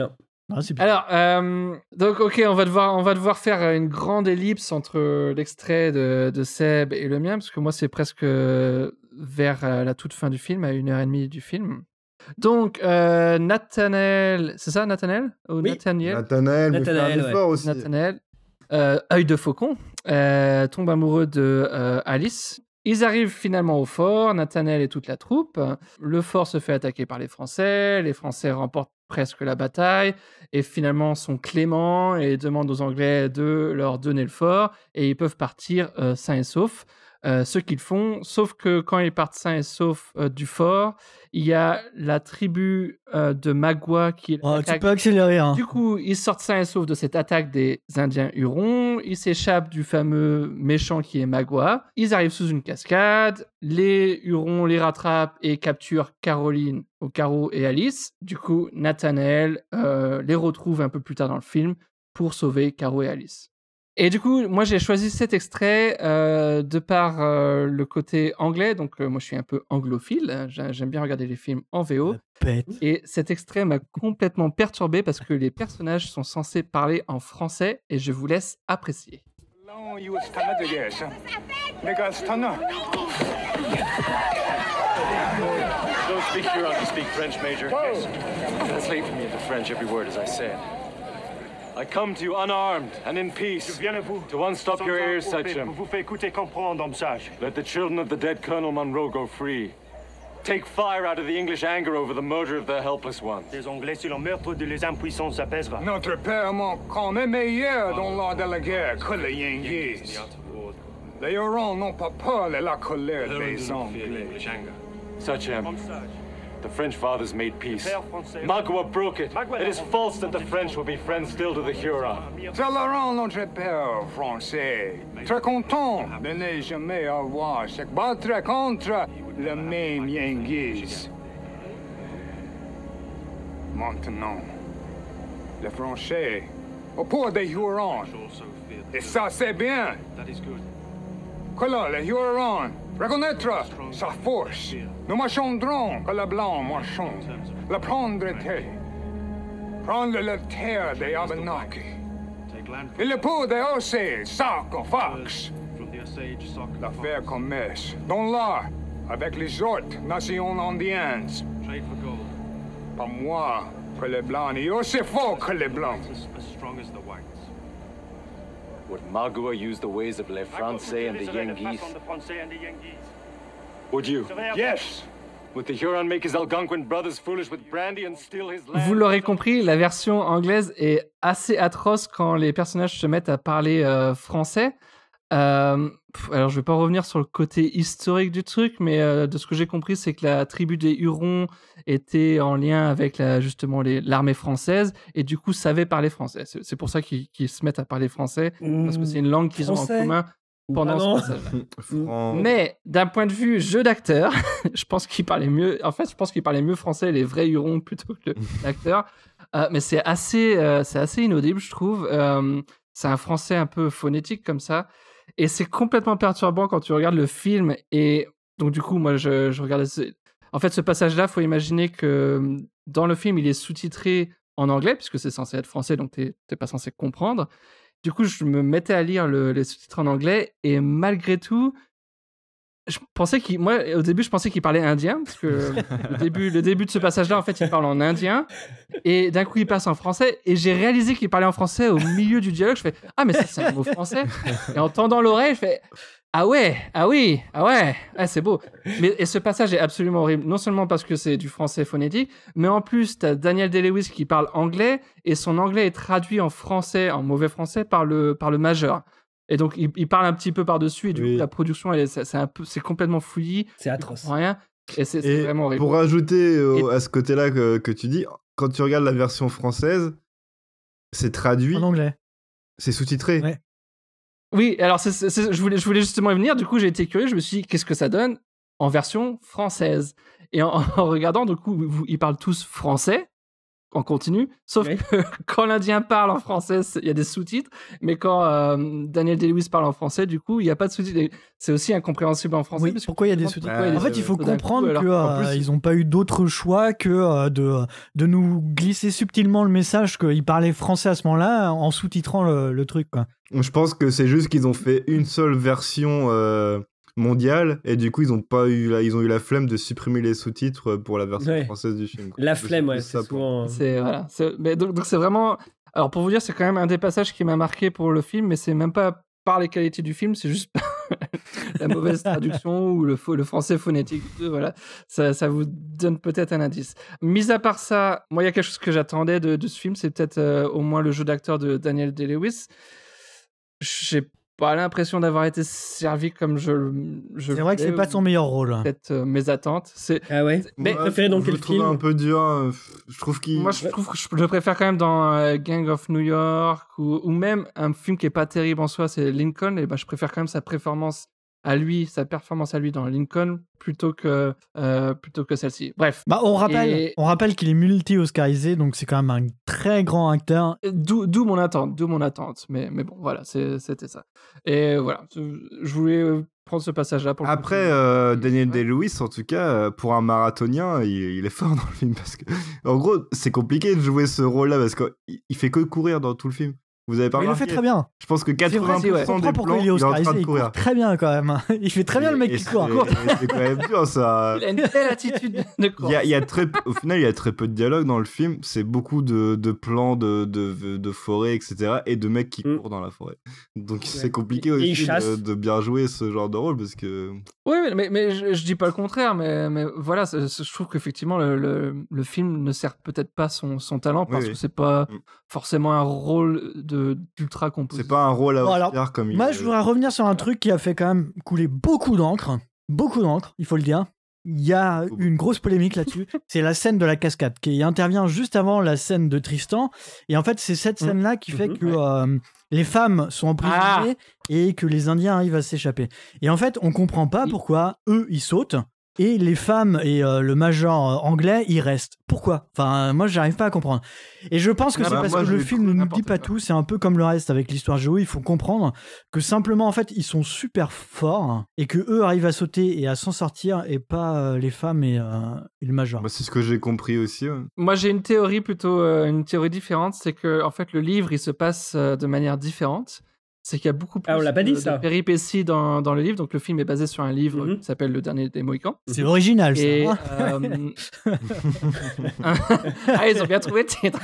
Ah, c'est bien. Alors, euh, donc, ok, on va, devoir, on va devoir faire une grande ellipse entre l'extrait de, de Seb et le mien, parce que moi, c'est presque vers euh, la toute fin du film, à une heure et demie du film. Donc, euh, Nathanaël, c'est ça, Nathanaël Ou Oui. Nathaniel Nathanaël, mais fait un Nathanaël, ouais. effort aussi. Nathanaël, euh, œil de faucon, euh, tombe amoureux de euh, Alice. Ils arrivent finalement au fort, Nathanaël et toute la troupe. Le fort se fait attaquer par les Français, les Français remportent presque la bataille et finalement sont cléments et demandent aux Anglais de leur donner le fort et ils peuvent partir euh, sains et saufs. Euh, ce qu'ils font, sauf que quand ils partent sains et saufs euh, du fort, il y a la tribu euh, de Magua qui Oh, tu attaque. peux accélérer. Hein. Du coup, ils sortent sains et saufs de cette attaque des Indiens Hurons. Ils s'échappent du fameux méchant qui est Magua. Ils arrivent sous une cascade. Les Hurons les rattrapent et capturent Caroline, ou Caro et Alice. Du coup, Nathanaël euh, les retrouve un peu plus tard dans le film pour sauver Caro et Alice. Et du coup, moi, j'ai choisi cet extrait euh, de par euh, le côté anglais. Donc, euh, moi, je suis un peu anglophile. J'ai- J'aime bien regarder les films en V O. Pète. Et cet extrait m'a complètement perturbé parce que les personnages sont censés parler en français et je vous laisse apprécier. Don't speak Huron, you speak French, Major. Yes. Translate for me into French every word as I say it. I come to you unarmed and in peace. Je viens à vous. To unstop your ears, Pour Sachem. vous faire écouter, comprendre, homme sage. Let the children of the dead Colonel Monroe go free. Take fire out of the English anger over the murder of their helpless ones. Les Anglais, sur le meurtre de les impuissants, s'apaisera. Notre père Montcalm est meilleur dans l'art de la guerre que les Yankees. Les Hurons n'ont pas peur de la colère des Anglais. Sachem, the French fathers made peace. Magua broke it. It is false that the French will be friends still to the Huron. Tolérant notre père français, très content de ne jamais avoir se battre contre le même Yankees. Maintenant, les Français au pour des Hurons. Et ça, c'est bien. Que là, les Hurons reconnaîtra sa force. Nous marchandrons que le blanc marchand. Le prendre était. Prendre la terre des Abenaki. Et le pot des Osage, sarcophages. L'affaire commerce. Dans l'art, avec les autres nations indiennes. Pas moi que les blancs, et aussi fort que les blancs. Would Magua use the ways of les Français and the Yengeese? Would you? Yes. Would the Huron make his Algonquin brothers foolish with brandy and steal his land? Vous l'aurez compris, la version anglaise est assez atroce quand les personnages se mettent à parler euh, français. Euh, pff, alors, je vais pas revenir sur le côté historique du truc, mais euh, de ce que j'ai compris, c'est que la tribu des Hurons était en lien avec la, justement les, l'armée française et du coup savait parler français. C'est, c'est pour ça qu'ils, qu'ils se mettent à parler français, parce que c'est une langue qu'ils Français. ont en commun pendant Pardon. ce passage. Fran- Mais d'un point de vue jeu d'acteur, je pense qu'il parlait mieux. En fait, je pense qu'il parlait mieux français les vrais Hurons plutôt que l'acteur. Euh, mais c'est assez, euh, c'est assez inaudible, je trouve. Euh, c'est un français un peu phonétique comme ça, et c'est complètement perturbant quand tu regardes le film. Et donc du coup, moi, je, je regardais. Ce... En fait, ce passage-là, faut imaginer que dans le film, il est sous-titré en anglais puisque c'est censé être français, donc t'es, t'es pas censé comprendre. Du coup, je me mettais à lire le, les sous-titres en anglais et malgré tout, je pensais qu'il, moi, au début, je pensais qu'il parlait indien parce que le début, le début de ce passage-là, en fait, il parle en indien et d'un coup, il passe en français et j'ai réalisé qu'il parlait en français au milieu du dialogue. Je fais ah mais ça c'est un mot français et en tendant l'oreille, je fais ah ouais, ah oui, ah ouais, ah, c'est beau. Mais, et ce passage est absolument horrible, non seulement parce que c'est du français phonétique, mais en plus, tu as Daniel Day-Lewis qui parle anglais, et son anglais est traduit en français, en mauvais français, par le, par le majeur. Et donc, il, il parle un petit peu par-dessus, et du Oui. coup, la production, elle est, c'est, c'est, un peu, c'est complètement fouillis. C'est atroce. Tu comprends rien, et c'est, c'est Et vraiment horrible. pour ajouter au- Et- à ce côté-là que, que tu dis, quand tu regardes la version française, c'est traduit, En anglais. c'est sous-titré. Ouais. Oui, alors c'est, c'est- c'est- je, voulais, je voulais justement y venir. Du coup, j'ai été curieux. Je me suis dit, qu'est-ce que ça donne en version française? Et en, en regardant, du coup, vous- ils parlent tous français. en continu, sauf Oui. que quand l'Indien parle en français, c'est- il y a des sous-titres, mais quand euh, Daniel Day-Lewis parle en français, du coup, il n'y a pas de sous-titres. Et c'est aussi incompréhensible en français. Oui, parce que pourquoi il y a des je me sous-titres demande pourquoi En fait, y a il faut tout d'un coup, comprendre alors que qu'en euh, plus- ils n'ont pas eu d'autre choix que euh, de, de nous glisser subtilement le message qu'ils parlaient français à ce moment-là en sous-titrant le, le truc, quoi. Je pense que c'est juste qu'ils ont fait une seule version euh, mondiale et du coup ils ont pas eu la, ils ont eu la flemme de supprimer les sous-titres pour la version Ouais. française du film. quoi. La C'est flemme, plus ouais, ça c'est pour- souvent. C'est voilà, c'est- mais donc donc c'est vraiment. Alors pour vous dire, c'est quand même un des passages qui m'a marqué pour le film, mais c'est même pas par les qualités du film, c'est juste la mauvaise traduction ou le, faux- le français phonétique. Euh, Voilà, ça, ça vous donne peut-être un indice. Mis à part ça, moi il y a quelque chose que j'attendais de, de ce film, c'est peut-être euh, au moins le jeu d'acteur de Daniel Day-Lewis. J'ai pas l'impression d'avoir été servi comme je. je C'est vrai que c'est voulais, pas son meilleur rôle. Peut-être euh, mes attentes. C'est Ah ouais. mais Ouais, préféré dans je quel le trouve film un peu dur. euh, Je trouve qu'il. Moi, je trouve que je, je le préfère quand même dans euh, Gang of New York ou, ou même un film qui est pas terrible en soi, c'est Lincoln. Et ben, je préfère quand même sa performance à lui, sa performance à lui dans Lincoln plutôt que euh, plutôt que celle-ci. Bref. Bah, on rappelle, Et- on rappelle qu'il est multi-oscarisé, donc c'est quand même un très grand acteur. D'où d'où mon attente, d'où mon attente. Mais mais bon, voilà, c'est- c'était ça. Et voilà, je voulais euh, prendre ce passage-là pour. le Après, continuer. euh, Daniel Ouais. Day-Lewis, en tout cas, euh, pour un marathonien, il, il est fort dans le film parce que, en gros, c'est compliqué de jouer ce rôle-là parce qu'il il fait que courir dans tout le film. Vous avez pas Mais il le remarqué fait très bien. Je pense que C'est vrai, quatre-vingts c'est- pour je cent comprends des pourquoi plans, il est il est en train oscarisé, de il court courir. très bien quand même. Il fait très bien le mec Et qui court. c'est- C'est quand même dur ça. Il a une belle attitude de Il course. y a, il y a très, peu- au final, il y a très peu de dialogue dans le film. C'est beaucoup de, de plans de, de, de forêt, et cetera. Et de mecs qui Mm. courent dans la forêt. Donc Ouais. c'est compliqué Et- et aussi ils chassent. de, de bien jouer ce genre de rôle parce que. Oui, mais, mais, mais je, je dis pas le contraire, mais, mais voilà, c'est- c'est- je trouve qu'effectivement le, le, le film ne sert peut-être pas son, son talent parce Oui, que oui. c'est pas Mm. forcément un rôle de d'ultra composé. C'est pas un rôle à Bon, alors, Oscar comme il Moi, est- je voudrais revenir sur un truc qui a fait quand même couler beaucoup d'encre. Beaucoup d'encre, il faut le dire. Il y a une grosse polémique là-dessus. C'est la scène de la cascade qui intervient juste avant la scène de Tristan. Et en fait, c'est cette Mmh. scène-là qui fait Mhm. que euh, les femmes sont emprisonnées et que les Indiens arrivent à s'échapper. Et en fait, on comprend pas pourquoi eux, ils sautent. Et les femmes et euh, le major euh, anglais, ils restent. Pourquoi ? Enfin, moi, j'arrive pas à comprendre. Et je pense que Ah c'est bah, parce moi, que je le l'ai film trouvé ne nous n'importe dit pas quoi. tout. C'est un peu comme le reste avec l'histoire Joe. Il faut comprendre que simplement, en fait, ils sont super forts et que eux arrivent à sauter et à s'en sortir et pas euh, les femmes et, euh, et le major. Bah, c'est ce que j'ai compris aussi. ouais. Moi, j'ai une théorie plutôt, euh, une théorie différente, c'est que en fait, le livre, il se passe euh, de manière différente. C'est qu'il y a beaucoup plus Ah, on l'a pas dit, de, ça. de péripéties dans, dans le livre. Donc, le film est basé sur un livre Mhm. qui s'appelle Le Dernier des Mohicans. C'est original, ça. Et, hein. euh, ah, ils ont bien trouvé le titre.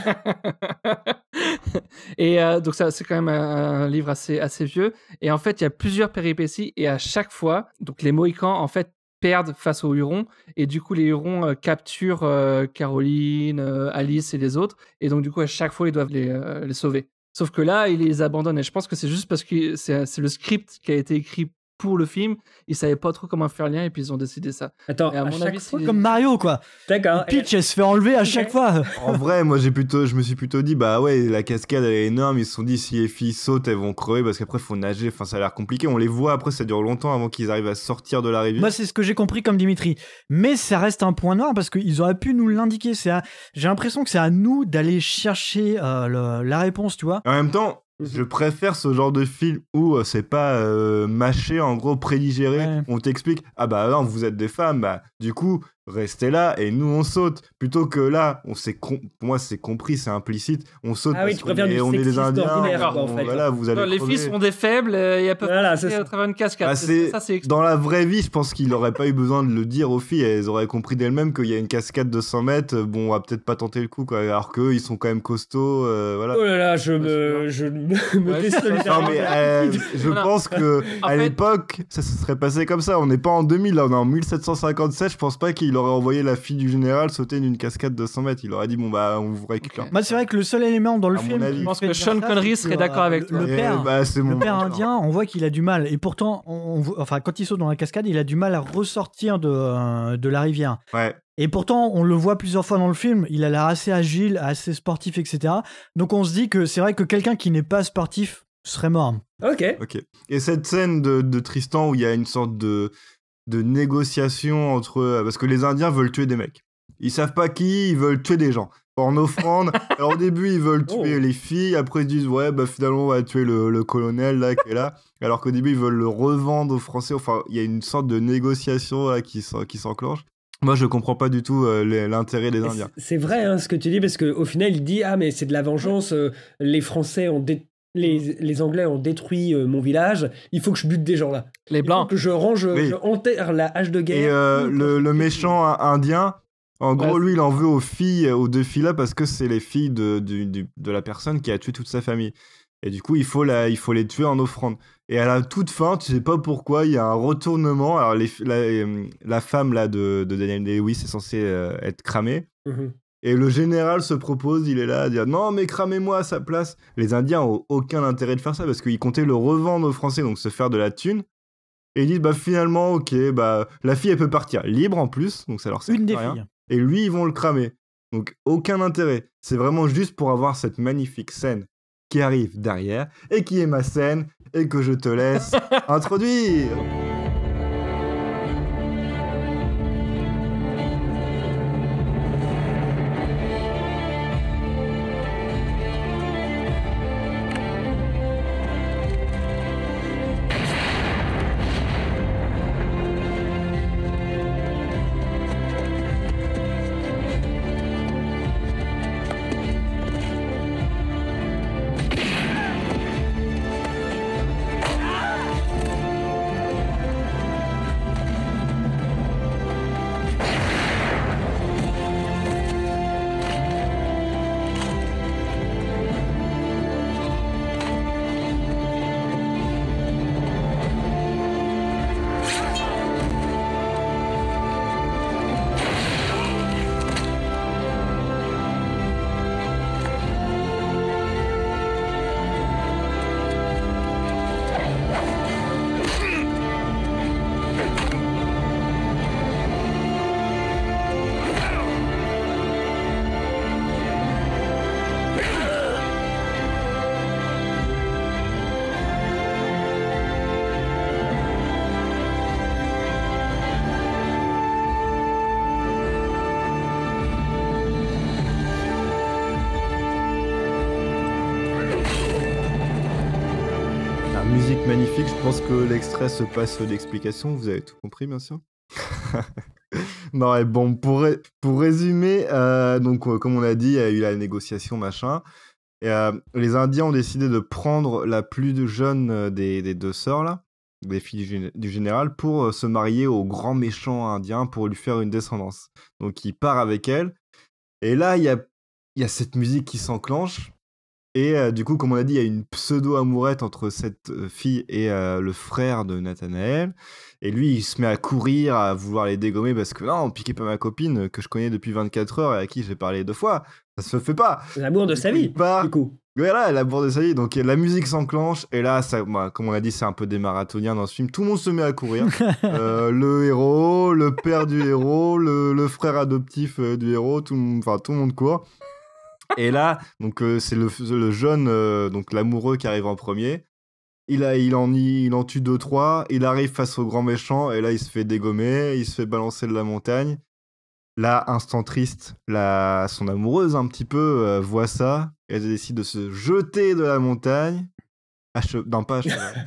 Et euh, donc, ça, c'est quand même un, un livre assez, assez vieux. Et en fait, il y a plusieurs péripéties. Et à chaque fois, donc les Mohicans, en fait, perdent face aux Hurons. Et du coup, les Hurons euh, capturent euh, Caroline, euh, Alice et les autres. Et donc, du coup, à chaque fois, ils doivent les, euh, les sauver. Sauf que là, ils les abandonnent. Et je pense que c'est juste parce que c'est c'est le script qui a été écrit pour le film. Ils savaient pas trop comment faire le lien et puis ils ont décidé ça. Attends, Et à à mon chaque avis, fois, c'est- Comme Mario, quoi. D'accord. Peach, elle se fait enlever à chaque fois. En vrai, moi, j'ai plutôt, je me suis plutôt dit, bah ouais, la cascade, elle est énorme. Ils se sont dit, si les filles sautent, elles vont crever parce qu'après, faut nager. Enfin, ça a l'air compliqué. On les voit après, ça dure longtemps avant qu'ils arrivent à sortir de la rivière. Moi, c'est ce que j'ai compris comme Dimitri. Mais ça reste un point noir parce qu'ils auraient pu nous l'indiquer. C'est à- J'ai l'impression que c'est à nous d'aller chercher euh, le- la réponse, tu vois. En même temps, je préfère ce genre de film où euh, c'est pas euh, mâché, en gros, prédigéré. Ouais. On t'explique, ah bah non, vous êtes des femmes, bah du coup, restez là et nous on saute. Plutôt que là, on s'est com- pour moi c'est compris, c'est implicite. On saute Ah oui, parce tu qu'on préfères est, du on est des sexiste Indiens. ordinaire, quoi, en on- fait. voilà, vous allez Non, les crever. filles sont des faibles euh, et elles peuvent Voilà, passer c'est ça. à travers une cascade. Bah, C'est- c'est- ça, c'est Dans la vraie vie, je pense qu'il n'aurait pas eu besoin de le dire aux filles. Elles auraient compris d'elles-mêmes qu'il y a une cascade de cent mètres. Bon, on va peut-être pas tenter le coup, quoi. Alors qu'eux, ils sont quand même costauds. euh, voilà. Oh là là, je me, je me Ouais, désolidarise. Non, mais euh, je Voilà. pense que En à fait- l'époque, ça se serait passé comme ça. On n'est pas en deux mille, là, on est en mille sept cent cinquante-sept. Je pense pas qu'il aurait envoyé la fille du général sauter d'une cascade de cent mètres. Il aurait dit, bon, bah, on vous récupère. Ok. Moi, c'est vrai que le seul élément dans le À mon film. avis. qui Je pense fait que dire Sean ça, Connery c'est serait que, d'accord euh, avec le- toi. Le Et, père, bah, c'est le mon père point. indien, on voit qu'il a du mal. Et pourtant, on, on voit- enfin, quand il saute dans la cascade, il a du mal à ressortir de, euh, de la rivière. Ouais. Et pourtant, on le voit plusieurs fois dans le film, il a l'air assez agile, assez sportif, et cetera. Donc on se dit que c'est vrai que quelqu'un qui n'est pas sportif serait mort. Ok. Ok. Et cette scène de, de Tristan où il y a une sorte de, de négociation entre. Parce que les Indiens veulent tuer des mecs. Ils savent pas qui, ils veulent tuer des gens. en offrande. Alors au début, ils veulent tuer Oh. les filles, après ils disent ouais, bah finalement on va tuer le, le colonel là qui est là. Alors qu'au début, ils veulent le revendre aux Français. Enfin, il y a une sorte de négociation là qui, s'en- qui s'enclenche. Moi, je comprends pas du tout euh, les- l'intérêt des Et Indiens. c'est- C'est vrai hein, ce que tu dis, parce qu'au final, il dit ah, mais c'est de la vengeance, euh, les Français ont dé- Les, les Anglais ont détruit euh, mon village, il faut que je bute des gens là. Les Il faut Blancs. que je range, Oui. je enterre la hache de guerre. Et euh, Pour le, le construire- méchant in- indien, en gros, Ouais. lui, il en veut aux filles, aux deux filles là, parce que c'est les filles de, du- du- de la personne qui a tué toute sa famille. Et du coup, il faut, la, il faut les tuer en offrande. Et à la toute fin, tu sais pas pourquoi, il y a un retournement. Alors, les, fi- la, euh, la femme là de, de Daniel Day-Lewis est censée euh, être cramée. Mhm. Et le général se propose, il est là à dire non, mais cramez-moi à sa place. Les Indiens ont aucun intérêt de faire ça parce qu'ils comptaient le revendre aux Français, donc se faire de la thune. Et ils disent bah finalement, ok, bah la fille elle peut partir libre en plus, donc ça leur sert Une des à rien. filles. Et lui, ils vont le cramer. Donc aucun intérêt. C'est vraiment juste pour avoir cette magnifique scène qui arrive derrière et qui est ma scène et que je te laisse introduire. La musique magnifique, je pense que l'extrait se passe d'explication, vous avez tout compris bien sûr. Non, et bon, pour, ré- pour résumer, euh, donc euh, comme on a dit, il y a eu la négociation, machin. Et, euh, les Indiens ont décidé de prendre la plus jeune euh, des, des deux sœurs, là, des filles du, gén- du général, pour euh, se marier au grand méchant indien, pour lui faire une descendance. Donc il part avec elle. Et là, il y a, il y a cette musique qui s'enclenche. Et euh, du coup, comme on a dit, il y a une pseudo-amourette entre cette euh, fille et euh, le frère de Nathanaël. Et lui, il se met à courir, à vouloir les dégommer parce que non, piquez pas ma copine que je connais depuis vingt-quatre heures et à qui j'ai parlé deux fois. Ça se fait pas. L'amour de sa vie, Il part. du coup. Voilà, l'amour de sa vie. Donc la musique s'enclenche. Et là, ça, bah, comme on a dit, c'est un peu des marathoniens dans ce film. Tout le monde se met à courir. Euh, le héros, le père du héros, le, le frère adoptif euh, du héros, tout, le monde- enfin, tout le monde court. Et là, donc euh, c'est le, le jeune, euh, donc l'amoureux qui arrive en premier. Il, a, il, en, y- il en tue deux, trois. Il arrive face au grand méchant. Et là, il se fait dégommer. Il se fait balancer de la montagne. Là, instant triste, la, son amoureuse, un petit peu, euh, voit ça. Et elle décide de se jeter de la montagne. À che- Non, pas à cheval.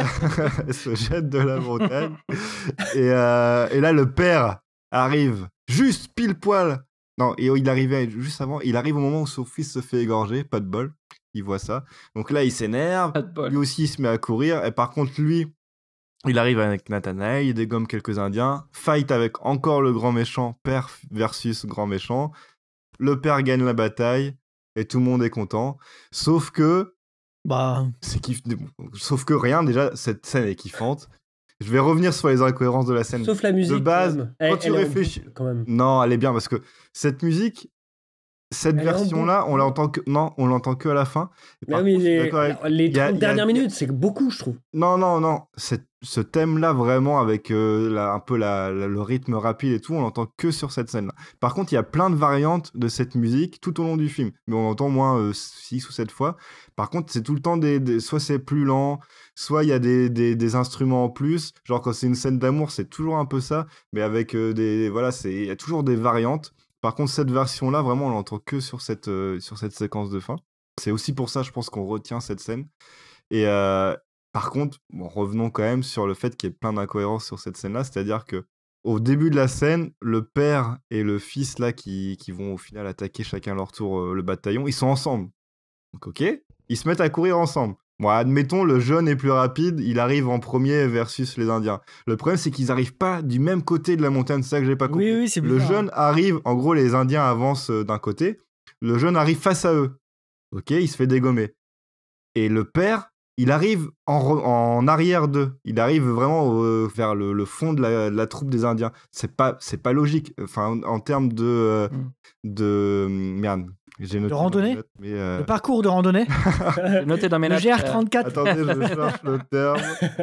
Elle se jette de la montagne. Et, euh, et là, le père arrive juste pile poil. Non, et il arrivait juste avant. Il arrive au moment où son fils se fait égorger. Pas de bol. Il voit ça. Donc là, il s'énerve. Lui aussi, il se met à courir. Et par contre, lui, il arrive avec Nathanaël. Il dégomme quelques Indiens. Fight avec encore le grand méchant. Père versus grand méchant. Le père gagne la bataille. Et tout le monde est content. Sauf que. Bah. C'est kiff... Sauf que rien, déjà, cette scène est kiffante. Je vais revenir sur les incohérences de la scène. Sauf la musique, De base, quand même. quand Elle- tu elle est en réfléchis. boucle, quand même. Non, elle est bien parce que cette musique, cette Elle est en version-là, boucle. on l'entend que. Non, on l'entend que à la fin. Et Mais par oui, contre, je suis les, d'accord avec- les il y a- trente il y a- dernières minutes, c'est beaucoup, je trouve. Non, non, non. Cette- ce thème-là, vraiment, avec euh, la- un peu la- la- le rythme rapide et tout, on l'entend que sur cette scène-là. Par contre, il y a plein de variantes de cette musique tout au long du film. Mais on l'entend moins six ou sept fois. Par contre, c'est tout le temps des. des- soit c'est plus lent, soit il y a des, des, des instruments en plus. Genre, quand c'est une scène d'amour, c'est toujours un peu ça. Mais avec euh, des. Voilà, c'est- il y a toujours des variantes. Par contre, cette version-là, vraiment, on l'entend que sur cette, euh, sur cette séquence de fin. C'est aussi pour ça, je pense, qu'on retient cette scène. Et euh, par contre, bon, revenons quand même sur le fait qu'il y ait plein d'incohérences sur cette scène-là. C'est-à-dire que au début de la scène, le père et le fils là qui, qui vont au final attaquer chacun leur tour euh, le bataillon, ils sont ensemble. Donc ok, ils se mettent à courir ensemble. Bon, admettons, le jeune est plus rapide, il arrive en premier versus les Indiens. Le problème, c'est qu'ils n'arrivent pas du même côté de la montagne, c'est ça que j'ai pas compris. Oui, oui, c'est le bizarre. jeune arrive, en gros, les Indiens avancent euh, d'un côté, le jeune arrive face à eux. Ok, il se fait dégommer. Et le père, il arrive en, re- en arrière d'eux. Il arrive vraiment euh, vers le, le fond de la, de la troupe des Indiens. C'est pas, c'est pas logique. Enfin, en, en termes de, euh, Mm. de merde. J'ai noté De dans randonnée mes notes, mais, euh, Le parcours de randonnée J'ai noté dans mes Le notes. G R euh, trente-quatre. Attendez, je cherche le terme.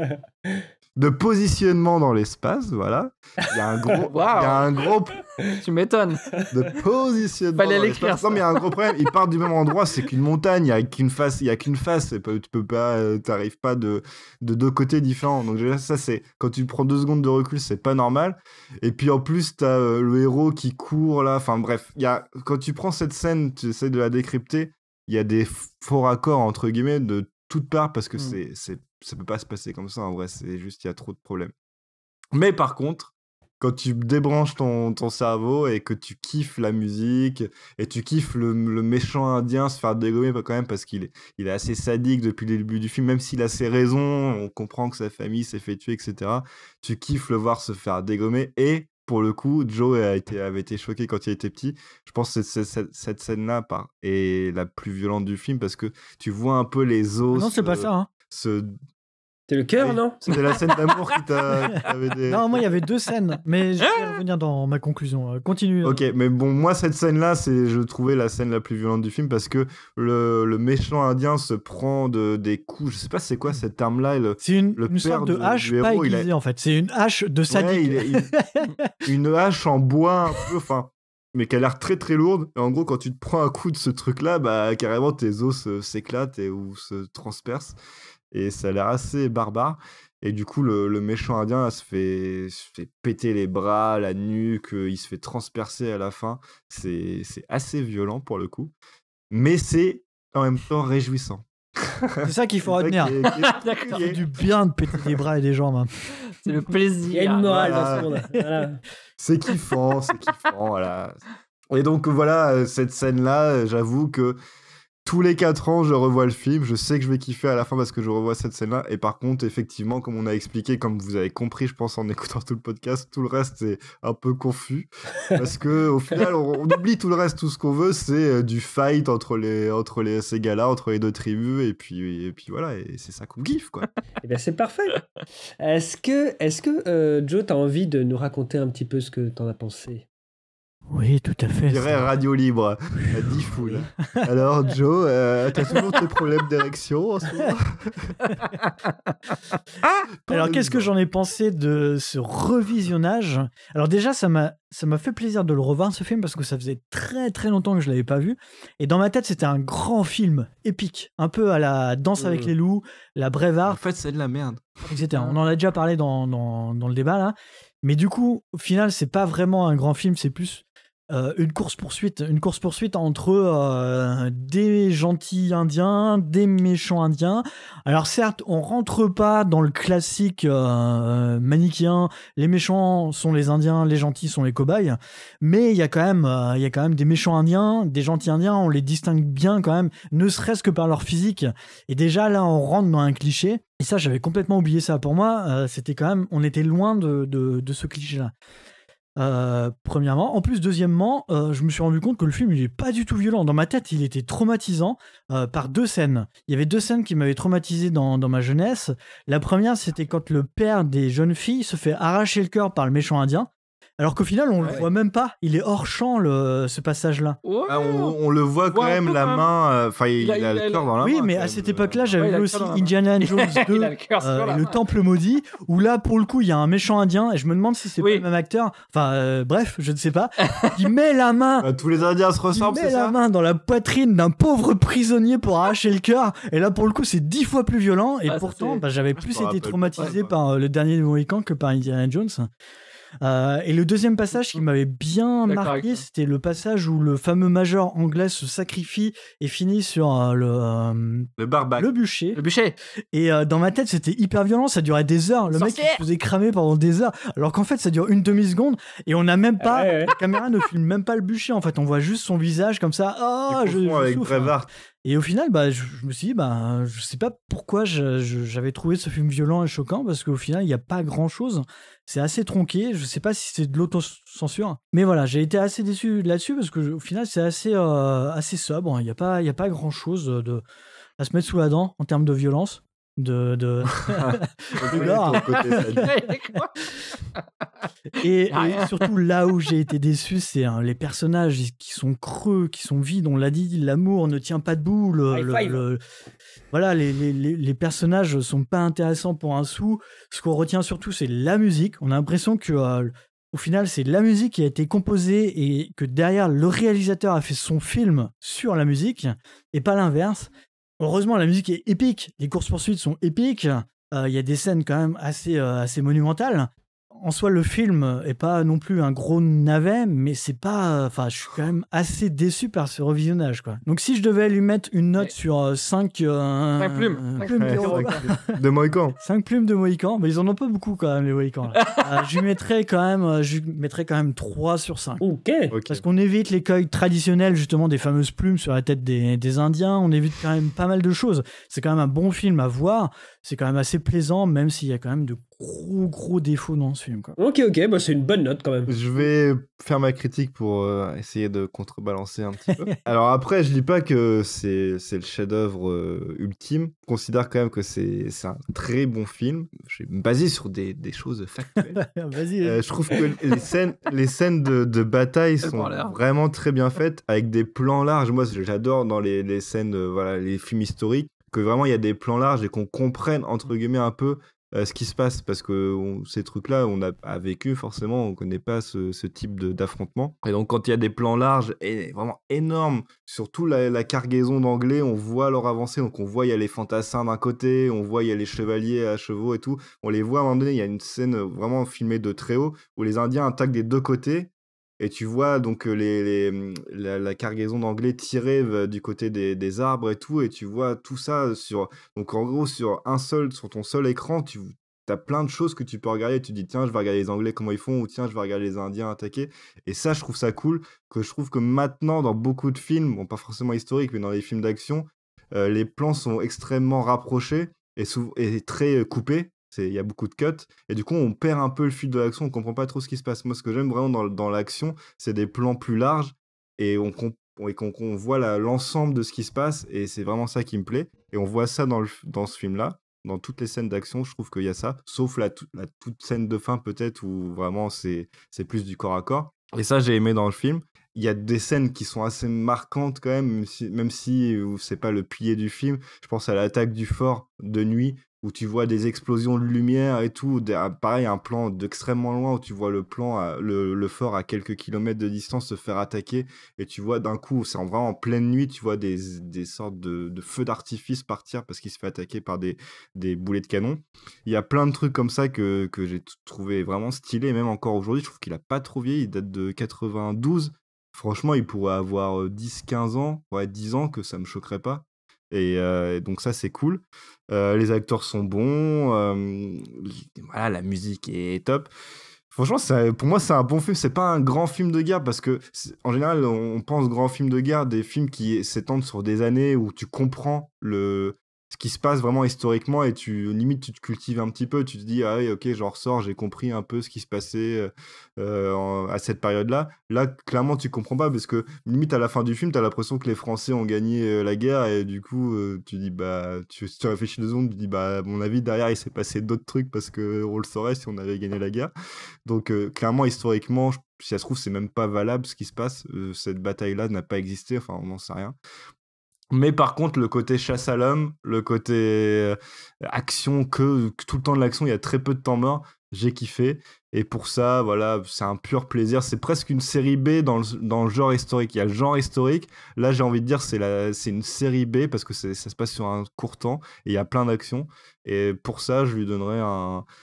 De positionnement dans l'espace, voilà. Il y a un gros, Waouh. il y a un gros Tu m'étonnes. de positionnement Fallait dans l'écrire, l'espace. Non, mais il y a un gros problème. Ils partent du même endroit. C'est qu'une montagne. Il y a qu'une face. Il y a qu'une face. C'est pas, tu peux pas, euh, t'arrives pas de, de deux côtés différents. Donc déjà, ça c'est quand tu prends deux secondes de recul, c'est pas normal. Et puis en plus, t'as euh, le héros qui court là. Enfin bref, il y a quand tu prends cette scène, tu essaies de la décrypter. Il y a des faux raccords entre guillemets de toutes parts parce que Mm. c'est, c'est, ça peut pas se passer comme ça. En vrai, c'est juste il y a trop de problèmes. Mais par contre, quand tu débranches ton, ton cerveau et que tu kiffes la musique et tu kiffes le, le méchant indien se faire dégommer quand même parce qu'il est, il est assez sadique depuis le début du film, même s'il a ses raisons, on comprend que sa famille s'est fait tuer, et cetera. Tu kiffes le voir se faire dégommer et pour le coup, Joe a été, avait été choqué quand il était petit. Je pense que cette, cette, cette scène-là par- est la plus violente du film parce que tu vois un peu les os. Non, c'est pas se- ça. Hein. se- C'est le cœur, Oui. non C'était la scène d'amour qui t'a qui t'avait des... Non, moi, il y avait deux scènes, mais je vais revenir dans ma conclusion. Euh, Continue. Ok, mais bon, moi, cette scène-là, c'est, je trouvais la scène la plus violente du film parce que le, le méchant indien se prend de, des coups. Je sais pas c'est quoi cette terme-là. Le, C'est une, le une sorte père de du- hache du pas héros, il a- aiguisée, en fait. C'est une hache de sadique. Ouais, il est- il- une hache en bois un peu, enfin, mais qui a l'air très très lourde. Et en gros, quand tu te prends un coup de ce truc-là, bah carrément tes os se- s'éclatent et, ou se transpercent. Et ça a l'air assez barbare. Et du coup, le, le méchant indien là, se, fait, se fait péter les bras, la nuque, euh, il se fait transpercer à la fin. C'est, c'est assez violent pour le coup. Mais c'est en même temps réjouissant. C'est ça qu'il faut C'est ça retenir. qui est- qui est- Ça D'accord. fait du bien de péter des bras et des jambes. hein. C'est le Il y a plaisir. une morale Voilà. dans ce monde. Voilà. C'est kiffant, c'est kiffant, voilà. Et donc voilà, euh, cette scène-là, euh, j'avoue que tous les quatre ans, je revois le film. Je sais que je vais kiffer à la fin parce que je revois cette scène-là. Et par contre, effectivement, comme on a expliqué, comme vous avez compris, je pense, en écoutant tout le podcast, tout le reste, c'est un peu confus. Parce que au final, on, on oublie tout le reste. Tout ce qu'on veut, c'est euh, du fight entre, les, entre les, ces gars-là, entre les deux tribus. Et puis, et puis voilà, et c'est ça qu'on kiffe, quoi. Eh bien, c'est parfait. Est-ce que, est-ce que euh, Joe, t'as envie de nous raconter un petit peu ce que t'en as pensé? Oui, tout à fait. Je dirais Radio Libre, à dix foules. Alors, Joe, euh, t'as toujours tes problèmes d'érection en ce moment? Alors, qu'est-ce que j'en ai pensé de ce revisionnage? Alors déjà, ça m'a ça m'a fait plaisir de le revoir, ce film, parce que ça faisait très très longtemps que je l'avais pas vu. Et dans ma tête, c'était un grand film épique, un peu à la Danse avec Mmh. les loups, la En Braveheart, fait, c'est de la merde. et cetera. On en a déjà parlé dans, dans, dans le débat, là. Mais du coup, au final, c'est pas vraiment un grand film, c'est plus euh, une course-poursuite. Une course-poursuite entre euh, des gentils indiens, des méchants indiens. Alors certes, on rentre pas dans le classique euh, manichéen, les méchants sont les indiens, les gentils sont les cobayes, mais il y a quand même euh, il y a quand même des méchants indiens, des gentils indiens, on les distingue bien quand même, ne serait-ce que par leur physique. Et déjà là, on rentre dans un cliché. Et ça, j'avais complètement oublié ça. Pour moi, euh, c'était quand même, on était loin de, de, de ce cliché-là. Euh, premièrement. En plus, deuxièmement, euh, je me suis rendu compte que le film, il est pas du tout violent. Dans ma tête, il était traumatisant euh, par deux scènes. Il y avait deux scènes qui m'avaient traumatisé dans, dans ma jeunesse. La première, c'était quand le père des jeunes filles se fait arracher le cœur par le méchant indien. Alors qu'au final, on le voit même pas. Il est hors champ, le, ce passage-là. Ah, on, on le voit quand Ouais, un même peu la quand même. main. Enfin, il, Il a- il a il le a- cœur dans la main. Oui, mais quand à même. cette époque-là, Ouais, j'avais il a vu le aussi cœur dans la main. Indiana Jones deux, Il a le cœur sur euh, la et le main. Temple maudit, où là, pour le coup, il y a un méchant indien, et je me demande si c'est Oui. pas le même acteur. Enfin, euh, bref, je ne sais pas. Il met la main, Bah, tous les Indiens se il ressemblent, met c'est la ça? main dans la poitrine d'un pauvre prisonnier pour arracher le cœur. Et là, pour le coup, c'est dix fois plus violent. Et Ah, ça, pourtant, c'est- bah, j'avais Je plus me été rappelle traumatisé pas, par euh, le dernier Mohican que par Indiana Jones. Euh, et le deuxième passage qui m'avait bien D'accord avec marqué, toi. c'était le passage où le fameux major anglais se sacrifie et finit sur euh, le, euh, Le barbac. le bûcher. Le bûcher. Et euh, dans ma tête, c'était hyper violent, ça durait des heures. Le mec, Sorcière. il se faisait cramer pendant des heures. Alors qu'en fait, ça dure une demi-seconde et on n'a même pas. Ouais, ouais. La caméra ne filme même pas le bûcher. En fait, on voit juste son visage comme ça. Oh, Tu je, confonds je avec souffre. Braveheart. Et au final, bah, je, je me suis dit, bah, je sais pas pourquoi je- je- j'avais trouvé ce film violent et choquant, parce qu'au final, il n'y a pas grand chose. C'est assez tronqué. Je sais pas si c'est de l'autocensure. Mais voilà, j'ai été assez déçu là-dessus, parce que je- au final, c'est assez, euh, assez sobre. Il n'y a pas, il y a pas grand chose de, à se mettre sous la dent en termes de violence. De, de... de gore. Ton côté sadique. Et, Ah, et rien. surtout là où j'ai été déçu, c'est hein, les personnages qui sont creux, qui sont vides. On l'a dit, l'amour ne tient pas debout. Le, High le- five. le- Voilà, les, les, les, les personnages sont pas intéressants pour un sou. Ce qu'on retient surtout, c'est la musique. On a l'impression que euh, au final, c'est la musique qui a été composée et que derrière, le réalisateur a fait son film sur la musique et pas l'inverse. Heureusement, la musique est épique. Les courses-poursuites sont épiques. Euh, Il y a des scènes quand même assez, euh, assez monumentales. En soi, le film est pas non plus un gros navet, mais c'est pas. Enfin, je suis quand même assez déçu par ce revisionnage, quoi. Donc, si je devais lui mettre une note sur cinq Cinq plumes. Cinq plumes Ouais, de- cinq- De Mohican. cinq plumes de Mohican, mais ils en ont pas beaucoup quand même, les Mohicans. là. Euh, je lui mettrais quand même, euh, je lui mettrais quand même trois sur cinq. Ok. Ok. Parce qu'on évite l'écueil traditionnel, justement, des fameuses plumes sur la tête des, des Indiens. On évite quand même pas mal de choses. C'est quand même un bon film à voir. C'est quand même assez plaisant, même s'il y a quand même de gros, gros défauts dans ce film, quoi. Ok, ok, bah c'est une bonne note quand même. Je vais faire ma critique pour euh, essayer de contrebalancer un petit peu. Alors après, je dis pas que c'est c'est le chef-d'œuvre euh, ultime. Je considère quand même que c'est c'est un très bon film. Je vais me baser sur des, des choses factuelles. Vas-y. Euh, je trouve que les scènes, les scènes de, de bataille Elle sont prend l'air. vraiment très bien faites, avec des plans larges. Moi, j'adore dans les, les scènes, euh, voilà, les films historiques, que vraiment il y a des plans larges et qu'on comprenne, entre guillemets, un peu euh, ce qui se passe. Parce que on- ces trucs-là, on a, a vécu forcément, on connaît pas ce, ce type de- d'affrontement. Et donc, quand il y a des plans larges et vraiment énormes, surtout la, la cargaison d'anglais, on voit leur avancée. Donc, on voit, il y a les fantassins d'un côté, on voit, il y a les chevaliers à chevaux et tout. On les voit à un moment donné, il y a une scène vraiment filmée de très haut où les Indiens attaquent des deux côtés. Et tu vois donc euh, les, les- la, la cargaison d'anglais tirer euh, du côté des, des arbres et tout, et tu vois tout ça sur. Donc en gros, sur un seul, sur ton seul écran, tu as plein de choses que tu peux regarder. Et tu dis, tiens, je vais regarder les Anglais comment ils font, ou tiens, je vais regarder les Indiens attaquer. Et ça, je trouve ça cool. Que je trouve que maintenant, dans beaucoup de films, bon, pas forcément historiques, mais dans les films d'action, euh, les plans sont extrêmement rapprochés et, sou- et très euh, coupés. C'est- Il y a beaucoup de cuts, et du coup, on perd un peu le fil de l'action, on comprend pas trop ce qui se passe. Moi, ce que j'aime vraiment dans, dans l'action, c'est des plans plus larges, et on, comp- et qu'on qu'on voit la- l'ensemble de ce qui se passe, et c'est vraiment ça qui me plaît. Et on voit ça dans, le, f- dans ce film-là. Dans toutes les scènes d'action, je trouve qu'il y a ça, sauf la, tou- la toute scène de fin, peut-être, où vraiment c'est c'est plus du corps à corps. Et ça, j'ai aimé dans le film. Il y a des scènes qui sont assez marquantes quand même, même si, même si euh, c'est pas le pilier du film. Je pense à l'attaque du fort de nuit, où tu vois des explosions de lumière et tout. Des- ah, pareil, un plan d'extrêmement loin où tu vois le plan, à- le, le fort à quelques kilomètres de distance se faire attaquer. Et tu vois d'un coup, c'est en- vraiment en pleine nuit, tu vois des, des sortes de, de feux d'artifice partir parce qu'il se fait attaquer par des, des boulets de canon. Il y a plein de trucs comme ça que, que j'ai t- trouvé vraiment stylé. Même encore aujourd'hui, je trouve qu'il a pas trop vieilli. Il date de quatre-vingt-douze. Franchement, il pourrait avoir euh, dix quinze ans, ouais, dix ans, que ça me choquerait pas. Et, euh, et donc ça, c'est cool. Euh, les acteurs sont bons. euh, voilà, la musique est top. Franchement, ça- pour moi, c'est un bon film. C'est pas un grand film de guerre parce que, c'est- en général, on on pense grand film de guerre, des films qui s'étendent sur des années où tu comprends le ce qui se passe vraiment historiquement et tu limite tu te cultives un petit peu. Tu te dis ah oui, ok, j'en ressors, j'ai compris un peu ce qui se passait euh, euh, en- à cette période-là. Là, clairement, tu comprends pas parce que limite à la fin du film, t'as l'impression que les Français ont gagné euh, la guerre et du coup, euh, tu dis bah, tu, si tu réfléchis deux secondes, tu dis bah, à mon avis, derrière, il s'est passé d'autres trucs parce que on le saurait si on avait gagné la guerre. Donc, euh, clairement, historiquement, je- si ça se trouve, c'est même pas valable ce qui se passe. Euh, cette bataille-là n'a pas existé, enfin, on n'en sait rien. Mais par contre, le côté chasse à l'homme, le côté euh, action, que, que tout le temps de l'action, il y a très peu de temps mort, j'ai kiffé. Et pour ça, voilà, c'est un pur plaisir. C'est presque une série B dans le, dans le genre historique. Il y a le genre historique. Là, j'ai envie de dire, c'est la, c'est une série B parce que c'est, ça se passe sur un court temps et il y a plein d'actions. Et pour ça, je lui donnerais un,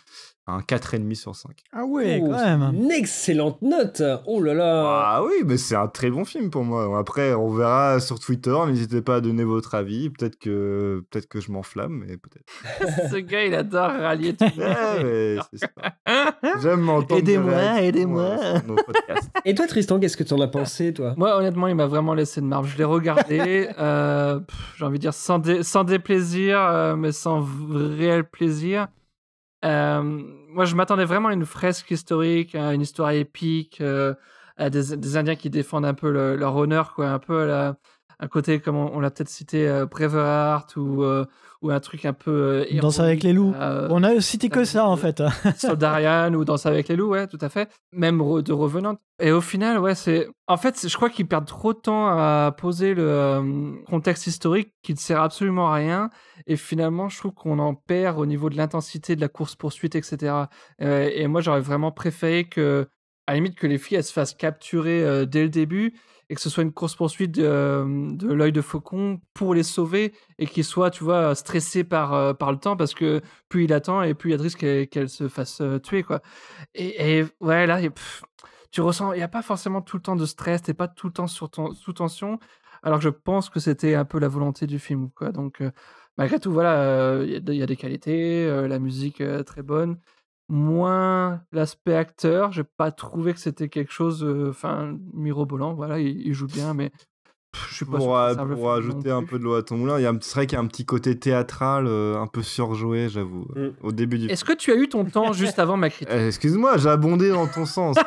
un quatre virgule cinq sur cinq. Ah ouais, Oh, quand même. Une excellente note. Oh là là. Ah oui, mais c'est un très bon film pour moi. Après, on verra sur Twitter. N'hésitez pas à donner votre avis. Peut-être que, peut-être que je m'enflamme, mais peut-être. Ce gars, il adore rallier tout le monde. Ouais, mais c'est ça. J'aime m'entendre. Aidez-moi, des réactions, aidez-moi. euh, sur nos podcasts. Et toi, Tristan, qu'est-ce que tu en as pensé, toi? Moi, honnêtement, il m'a vraiment laissé de marbre. Je l'ai regardé, euh, pff, j'ai envie de dire, sans, dé- sans déplaisir, euh, mais sans v- réel plaisir. Euh, moi, je m'attendais vraiment à une fresque historique, à une histoire épique, euh, à des, des Indiens qui défendent un peu le- leur honneur, quoi, un peu à la, un côté, comme on, on l'a peut-être cité, euh, Braveheart, ou, euh, ou un truc un peu... Euh, Danse avec les loups. euh, On a cité que ça, en fait. Soldarian ou Danse avec les loups, ouais, tout à fait. Même Re- de Revenant. Et au final, ouais, c'est. En fait, c'est- je crois qu'ils perdent trop de temps à poser le euh, contexte historique qui ne sert absolument à rien. Et finalement, je trouve qu'on en perd au niveau de l'intensité de la course-poursuite, et cetera. Euh, et moi, j'aurais vraiment préféré que, à la limite, que les filles elles se fassent capturer euh, dès le début et que ce soit une course-poursuite de, euh, de l'œil de faucon pour les sauver et qu'ils soient, tu vois, stressés par, euh, par le temps parce que plus il attend et plus il y a de risques qu'elle, qu'elle se fasse euh, tuer, quoi. Et, et ouais, là, y a- pff, tu ressens, il n'y a pas forcément tout le temps de stress, t'es pas tout le temps sur ton, sous tension, alors que je pense que c'était un peu la volonté du film, quoi. Donc, euh, malgré tout, voilà, euh, il y, a de- il y a des qualités, euh, la musique euh, très bonne. Moins l'aspect acteur, j'ai pas trouvé que c'était quelque chose, enfin, mirobolant, voilà, il, il joue bien, mais pff, je suis pas sûr Pour, que euh, ça serve le pour film non ajouter un plus. peu de l'eau à ton moulin, il y a, un- c'est vrai qu'il y a un petit côté théâtral, euh, un peu surjoué, j'avoue, Mm. au début du Est-ce que tu as eu ton temps juste avant ma critique? Euh, excuse-moi, j'ai abondé dans ton sens.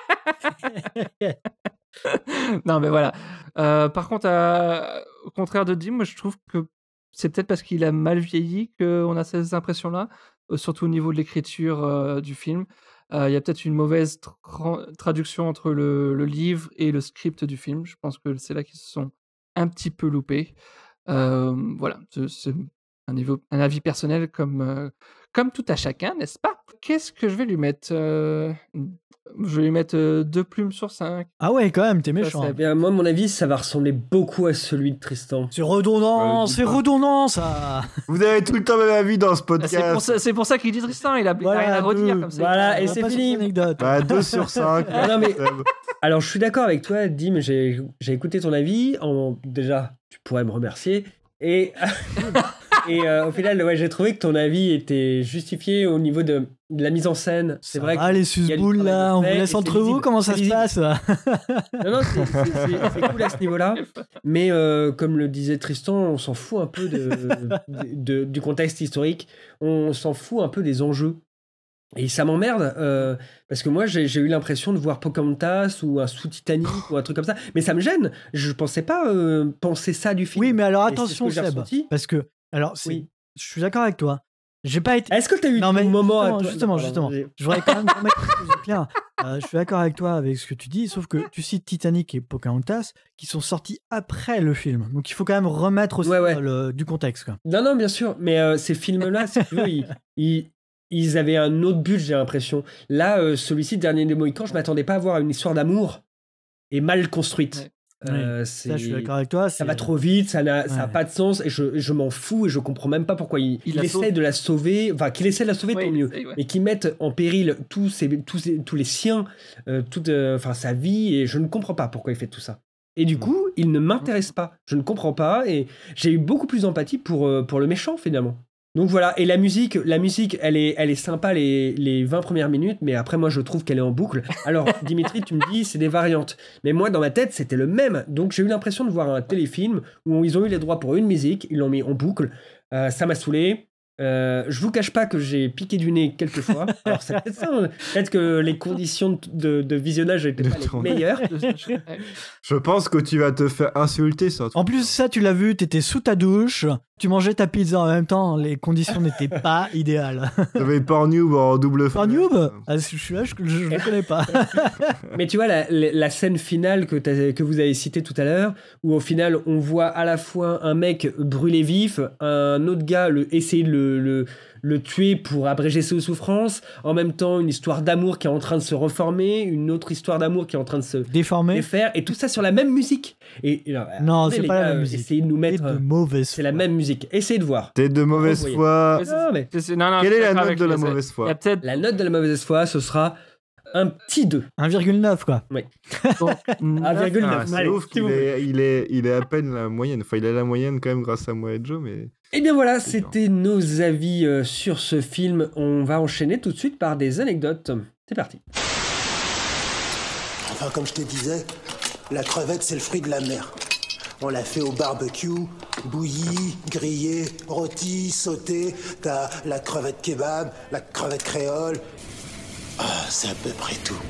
euh. Non, mais voilà. Euh, par contre, à- au contraire de Dim, moi, je trouve que c'est peut-être parce qu'il a mal vieilli qu'on a ces impressions-là, euh, surtout au niveau de l'écriture euh, du film. Euh, Il y a peut-être une mauvaise tra- traduction entre le, le livre et le script du film. Je pense que c'est là qu'ils se sont un petit peu loupés. Euh, voilà, c'est c'est un, niveau, un avis personnel comme, euh, comme tout à chacun, n'est-ce pas? Qu'est-ce que je vais lui mettre? Euh, Je vais lui mettre euh, deux plumes sur cinq. Ah ouais, quand même, t'es Ça, méchant. c'est bien. Moi, à mon avis, ça va ressembler beaucoup à celui de Tristan. C'est redondant, Euh, c'est dis pas. redondant, ça. Vous avez tout le temps le même avis dans ce Ah, C'est pour podcast. ça, c'est pour ça qu'il dit Tristan, il a, il a rien à redire deux. comme ça. Voilà, et On va c'est pas sur fini. cette anecdote. Bah, deux sur cinq. Ah non, mais- Alors, je suis d'accord avec toi, Dim. J'ai j'ai écouté ton avis. En... Déjà, tu pourrais me remercier. Et, et euh, au final, ouais, j'ai trouvé que ton avis était justifié au niveau de, de la mise en scène. C'est vrai Ah, que les il y a du susboules, travail là, de on vous fait, et laisse c'est entre vous, visible. comment ça C'est se passe? Non, non, c'est- c'est c'est- c'est cool à ce niveau-là. Mais euh, comme le disait Tristan, on s'en fout un peu de, de- de- du contexte historique. On s'en fout un peu des enjeux. Et ça m'emmerde, euh, parce que moi, j'ai j'ai eu l'impression de voir Pocahontas ou un sous-Titanic ou un truc comme ça. Mais ça me gêne. Je pensais pas euh, penser ça du film. Oui, mais alors Et c'est ce attention, que j'ai Seb, ressenti. parce que, alors, c'est- Oui. je suis d'accord avec toi. J'ai pas été. Est-ce que tu as eu Non, mais ton moment à justement, toi justement, Pardon, justement. vas-y. Je voudrais quand même remettre les choses au clair. Euh, je suis d'accord avec toi avec ce que tu dis, sauf que tu cites Titanic et Pocahontas qui sont sortis après le film. Donc il faut quand même remettre aussi Ouais, ouais. euh, le- du contexte, quoi. Non, non, bien sûr. Mais euh, ces films-là, si tu veux, ils, ils, ils avaient un autre but, j'ai l'impression. Là, euh, celui-ci, Dernier des Mohicans, je m'attendais pas à voir une histoire d'amour et mal construite. Euh, Ça, je suis c'est- d'accord avec toi. Ça c'est- va trop vite, ça n'a ça a Ouais. pas de sens et je, je m'en fous et je comprends même pas pourquoi il, Il il la essaie sauve. de la sauver, enfin qu'il essaie de la sauver Ouais, tant il mieux, essaye, ouais. mais qu'il mette en péril tous, ses, tous, ses- tous les siens, euh, toute, euh, enfin sa vie et je ne comprends pas pourquoi il fait tout ça. Et du coup, il ne m'intéresse pas, je ne comprends pas et j'ai eu beaucoup plus d'empathie pour, euh, pour le méchant finalement. Donc voilà, et la musique, la musique, elle est, elle est sympa les, les vingt premières minutes, mais après moi je trouve qu'elle est en boucle. Alors Dimitri, tu me dis c'est des variantes, mais moi dans ma tête c'était le même, donc j'ai eu l'impression de voir un téléfilm où ils ont eu les droits pour une musique, ils l'ont mis en boucle, euh, ça m'a saoulé. Euh, je vous cache pas que j'ai piqué du nez quelques fois. Alors c'est peut-être ça, hein. Peut-être que les conditions de, de visionnage n'étaient pas les meilleures. Je pense que tu vas te faire insulter, ça. En plus, ça, tu l'as vu, t'étais sous ta douche, tu mangeais ta pizza en même temps, les conditions n'étaient pas idéales. T'avais Pornhub en double Pornhub ah, je suis là, je ne le connais pas. Mais tu vois, la, la- la scène finale que, t'as- que vous avez citée tout à l'heure, où au final, on voit à la fois un mec brûlé vif, un autre gars le, essayer de le, le, le tuer pour abréger ses souffrances, en même temps, une histoire d'amour qui est en train de se reformer, une autre histoire d'amour qui est en train de se déformer, défaire, et tout ça sur la même musique. Et, et alors, Non, attendez, c'est les pas la gars, même euh, musique. Essayez de nous mettre. de mauvaise C'est la même musique. musique. Essayez de voir. T'es de mauvaise Vous foi. Non, mais... C'est- c'est- non, non, Quelle je suis est la d'accord note avec de la les- mauvaise foi Il y a peut-être. La note de la mauvaise foi, ce sera un petit deux. un virgule neuf, quoi. Oui. donc, un virgule neuf. Ah, c'est Allez, ouf si qu'il vous est, il est, il est à peine la moyenne. Enfin, il est la moyenne quand même grâce à moi et Joe, mais... Eh bien voilà, c'était nos avis euh, sur ce film. On va enchaîner tout de suite par des anecdotes. C'est parti. Enfin, comme je te disais, la crevette, c'est le fruit de la mer. On l'a fait au barbecue, bouillie, grillée, rôtie, sautée. T'as la crevette kebab, la crevette créole. Ah, c'est à peu près tout.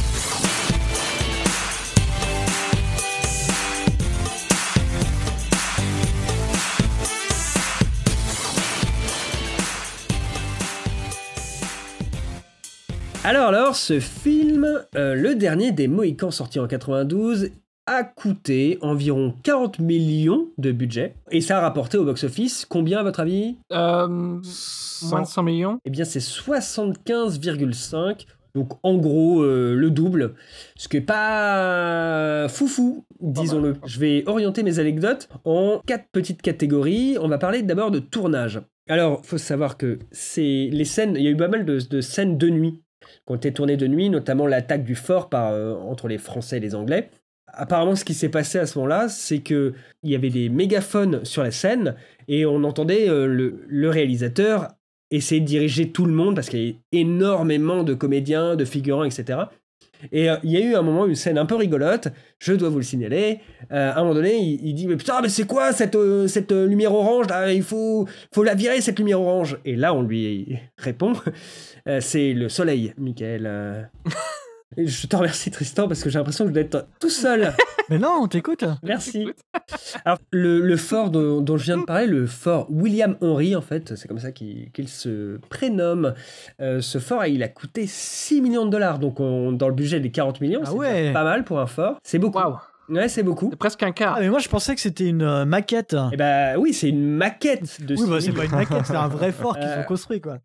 Alors, alors, ce film, euh, le dernier des Mohicans sorti en quatre-vingt-douze, a coûté environ quarante millions de budget. Et ça a rapporté au box-office combien, à votre avis? Euh, moins de cent millions. Eh bien, c'est soixante-quinze virgule cinq. Donc, en gros, euh, le double. Ce qui est pas foufou, disons-le. Je vais orienter mes anecdotes en quatre petites catégories. On va parler d'abord de tournage. Alors, il faut savoir que c'est les scènes... Il y a eu pas mal de, de scènes de nuit qui ont été tournées de nuit, notamment l'attaque du fort par, euh, entre les Français et les Anglais. Apparemment, ce qui s'est passé à ce moment-là, c'est qu'il y avait des mégaphones sur la scène et on entendait euh, le, le réalisateur essayer de diriger tout le monde parce qu'il y avait énormément de comédiens, de figurants, et cetera. Et euh, il y a eu un moment, une scène un peu rigolote, je dois vous le signaler. Euh, à un moment donné, il, il dit « Mais putain, mais c'est quoi cette, euh, cette euh, lumière orange là? Il faut, faut la virer, cette lumière orange !» Et là, on lui répond euh, « C'est le soleil, Michael. Euh... » Et je te remercie, Tristan, parce que j'ai l'impression que je dois être tout seul. Mais non, on t'écoute. Merci. Alors, le, le fort dont, dont je viens de parler, le fort William Henry, en fait, c'est comme ça qu'il, qu'il se prénomme. Euh, ce fort, il a coûté six millions de dollars. Donc, on, dans le budget des quarante millions, Ah c'est ouais. pas mal pour un fort. C'est beaucoup. Waouh. Ouais, c'est beaucoup. C'est presque un quart. Ah, mais moi, je pensais que c'était une euh, maquette. Eh ben oui, c'est une maquette de Oui, bah, six c'est millions. pas une maquette, c'est un vrai fort qu'ils Euh, ont construit, quoi.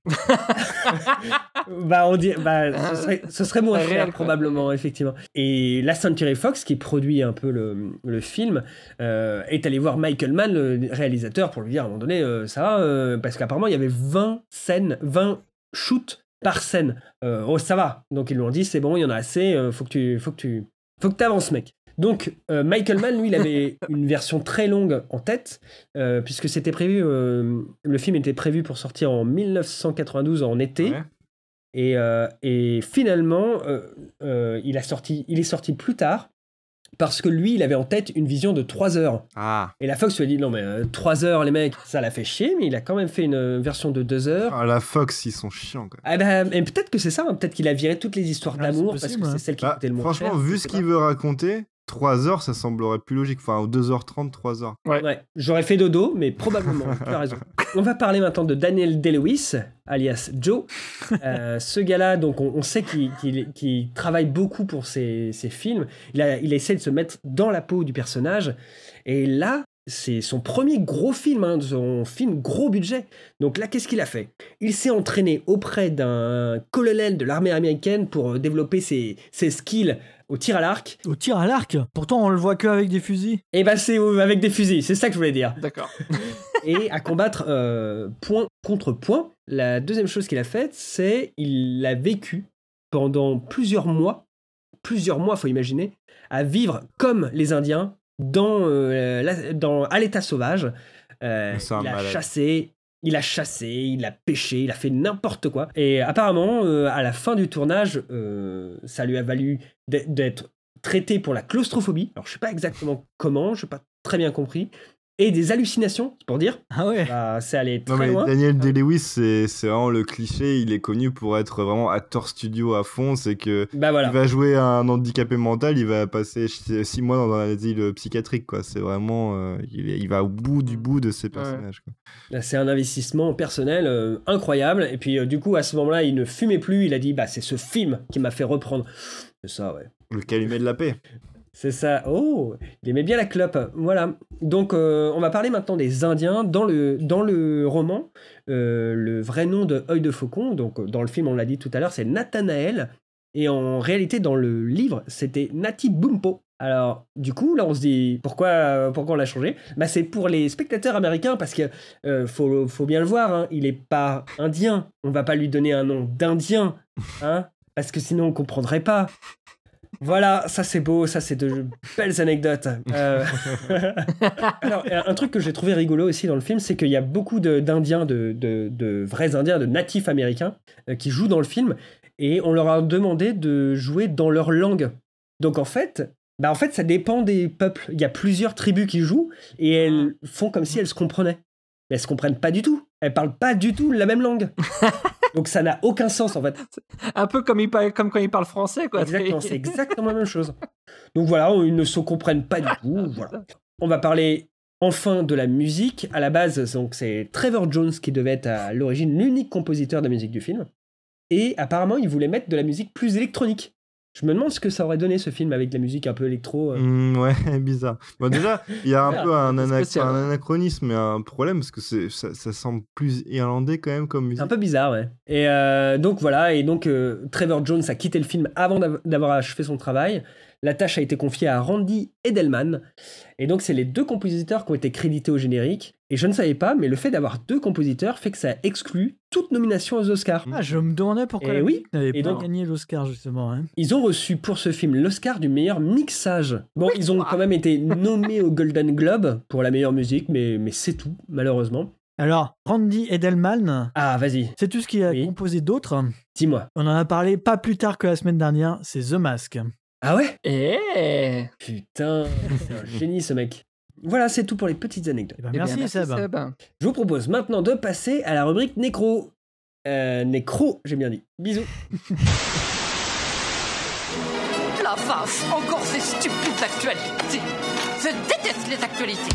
Bah, on dit, bah, ce serait, ce serait moins Réel, cher, quoi. probablement, effectivement. Et la Century Fox, qui produit un peu le, le film, euh, est allé voir Michael Mann, le réalisateur, pour lui dire à un moment donné, euh, ça va, euh, parce qu'apparemment, il y avait vingt scènes, vingt shoots par scène. Euh, oh, ça va. Donc, ils lui ont dit, c'est bon, il y en a assez, euh, faut que tu, faut que tu, faut que t'avances, mec. Donc, euh, Michael Mann, lui, il avait une version très longue en tête, euh, puisque c'était prévu, euh, le film était prévu pour sortir en dix-neuf cent quatre-vingt-douze en été. Ouais. Et, euh, et finalement, euh, euh, il, a sorti, il est sorti plus tard parce que lui, il avait en tête une vision de trois heures. Ah. Et la Fox lui a dit non, mais euh, trois heures, les mecs, ça l'a fait chier, mais il a quand même fait une euh, version de deux heures. Ah, la Fox, ils sont chiants, quoi. Ah ben, et peut-être que c'est ça, hein, peut-être qu'il a viré toutes les histoires Ah, d'amour c'est parce possible, que hein. c'est celle qui Bah, coûtait le moins franchement, cher. vu je ce sais qu'il pas. veut raconter, trois heures, ça semblerait plus logique. Enfin, deux heures trente, trois heures. Ouais. Ouais, j'aurais fait dodo, mais probablement, tu as raison. On va parler maintenant de Daniel Day-Lewis, alias Joe. Euh, ce gars-là, donc on, on sait qu'il, qu'il- qu'il travaille beaucoup pour ses, ses films. Il, a, il essaie de se mettre dans la peau du personnage. Et là, c'est son premier gros film, hein, son film gros budget. Donc là, qu'est-ce qu'il a fait? Il s'est entraîné auprès d'un colonel de l'armée américaine pour euh, développer ses, ses skills au tir à l'arc. Au tir à l'arc. Pourtant, on le voit que avec des fusils. Et bah c'est euh, avec des fusils, c'est ça que je voulais dire. D'accord. Et à combattre euh, point contre point. La deuxième chose qu'il a faite, c'est il a vécu pendant plusieurs mois, plusieurs mois, faut imaginer, à vivre comme les Indiens dans, euh, la- dans à l'état sauvage. Euh, C'est un il a malade. chassé, il a chassé, il a pêché, il a fait n'importe quoi. Et apparemment, euh, à la fin du tournage, euh, ça lui a valu d'être- d'être traité pour la claustrophobie. Alors je sais pas exactement comment, je n'ai pas très bien compris. Et des hallucinations, c'est pour dire. Ah ouais. Bah, c'est allé très Non, mais loin. Daniel Day-Lewis, c'est, c'est vraiment le cliché. Il est connu pour être vraiment acteur studio à fond. C'est que Bah voilà. il va jouer un handicapé mental, il va passer ch- six mois dans un asile psychiatrique, quoi. C'est vraiment, euh, il, est- il va au bout du bout de ses personnages, quoi. Là, c'est un investissement personnel euh, incroyable. Et puis, euh, du coup, à ce moment-là, il ne fumait plus. Il a dit, bah, c'est ce film qui m'a fait reprendre. C'est ça, ouais. Le calumet de la paix. C'est ça. Oh, il aimait bien la clope. Voilà. Donc, euh, on va parler maintenant des Indiens. Dans le, dans le roman, euh, le vrai nom de Œil de Faucon, donc dans le film, on l'a dit tout à l'heure, c'est Nathanaël. Et en réalité, dans le livre, c'était Nati Bumpo. Alors, du coup, là, on se dit, pourquoi, pourquoi on l'a changé ? Bah, c'est pour les spectateurs américains, parce que euh, faut, faut bien le voir, hein, il est pas indien. On va pas lui donner un nom d'indien, hein, parce que sinon, on comprendrait pas. Voilà, ça c'est beau, ça c'est de belles anecdotes. Euh... Alors, un truc que j'ai trouvé rigolo aussi dans le film, c'est qu'il y a beaucoup de, d'Indiens, de, de, de vrais Indiens, de natifs américains, euh, qui jouent dans le film, et on leur a demandé de jouer dans leur langue. Donc en fait, bah en fait, ça dépend des peuples. Il y a plusieurs tribus qui jouent, et elles font comme si elles se comprenaient. Mais elles se comprennent pas du tout. Elles parlent pas du tout la même langue. Donc ça n'a aucun sens en fait. Un peu comme, il parle, comme quand ils parlent français, quoi. Exactement, c'est exactement la même chose. Donc voilà, ils ne se comprennent pas du tout. Voilà. On va parler enfin de la musique. À la base, donc, c'est Trevor Jones qui devait être à l'origine l'unique compositeur de la musique du film. Et apparemment, il voulait mettre de la musique plus électronique. Je me demande ce que ça aurait donné ce film avec de la musique un peu électro. Euh... Mmh, ouais, bizarre. Bon, déjà, il y a un peu un, anac- un anachronisme et un problème parce que c'est, ça, ça semble plus irlandais quand même comme musique. C'est un peu bizarre, ouais. Et euh, donc voilà, et donc euh, Trevor Jones a quitté le film avant d'av- d'avoir achevé son travail. La tâche a été confiée à Randy Edelman. Et donc, c'est les deux compositeurs qui ont été crédités au générique. Et je ne savais pas, mais le fait d'avoir deux compositeurs fait que ça exclut toute nomination aux Oscars. Ah, je me demandais pourquoi et la oui. n'avait Et pas donc, gagné l'Oscar, justement. Hein. Ils ont reçu pour ce film l'Oscar du meilleur mixage. Bon, ils ont quand même été nommés au Golden Globe pour la meilleure musique, mais, mais c'est tout, malheureusement. Alors, Randy Edelman. Ah, vas-y. C'est tout ce qu'il a oui. composé d'autre. Dis-moi. On en a parlé pas plus tard que la semaine dernière, c'est The Mask. Ah ouais ? Eh Putain, c'est un génie ce mec. Voilà, c'est tout pour les petites anecdotes. Eh ben, merci, eh bien, merci Seb. Seb. Je vous propose maintenant de passer à la rubrique Nécro. Euh, nécro, j'ai bien dit. Bisous. La vache, encore ces stupides actualités. Je déteste les actualités.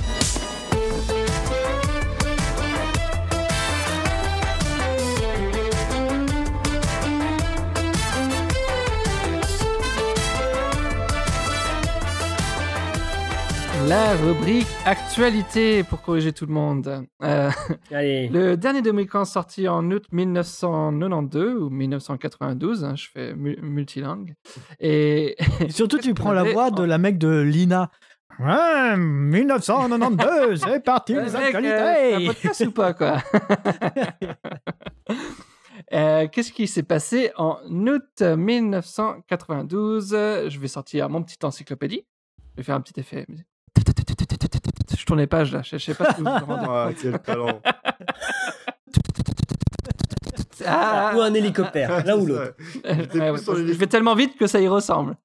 La rubrique actualité pour corriger tout le monde. Euh, Allez. Le dernier de Mohicans sorti en août dix-neuf cent quatre-vingt-douze ou dix-neuf cent quatre-vingt-douze, hein, je fais mu- multilingue. Et... Et surtout, tu prends la voix de la mec de Lina. Ouais, dix-neuf cent quatre-vingt-douze, c'est parti, les actualités. Euh, c'est un podcast ou pas, quoi. Euh, qu'est-ce qui s'est passé en août dix-neuf cent quatre-vingt-douze? Je vais sortir mon petite encyclopédie. Je vais faire un petit effet. Je tourne les pages là, je, je sais pas si vous vous rendez Ah, compte. quel talent. Ah, ou un hélicoptère, l'un ou l'autre. Ouais, ouais, je vais tellement vite que ça y ressemble.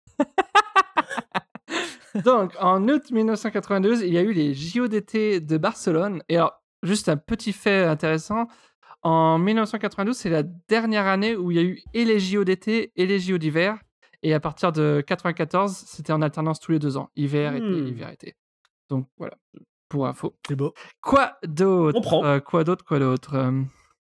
Donc, en août dix-neuf cent quatre-vingt-douze, il y a eu les J O d'été de Barcelone. Et alors, juste un petit fait intéressant. En dix-neuf cent quatre-vingt-douze, c'est la dernière année où il y a eu et les J O d'été et les J O d'hiver. Et à partir de quatre-vingt-quatorze, c'était en alternance tous les deux ans. Hiver, été, Hmm. hiver, été. Donc, voilà, pour info. C'est beau. Quoi d'autre On prend. Euh, Quoi d'autre Quoi d'autre Euh,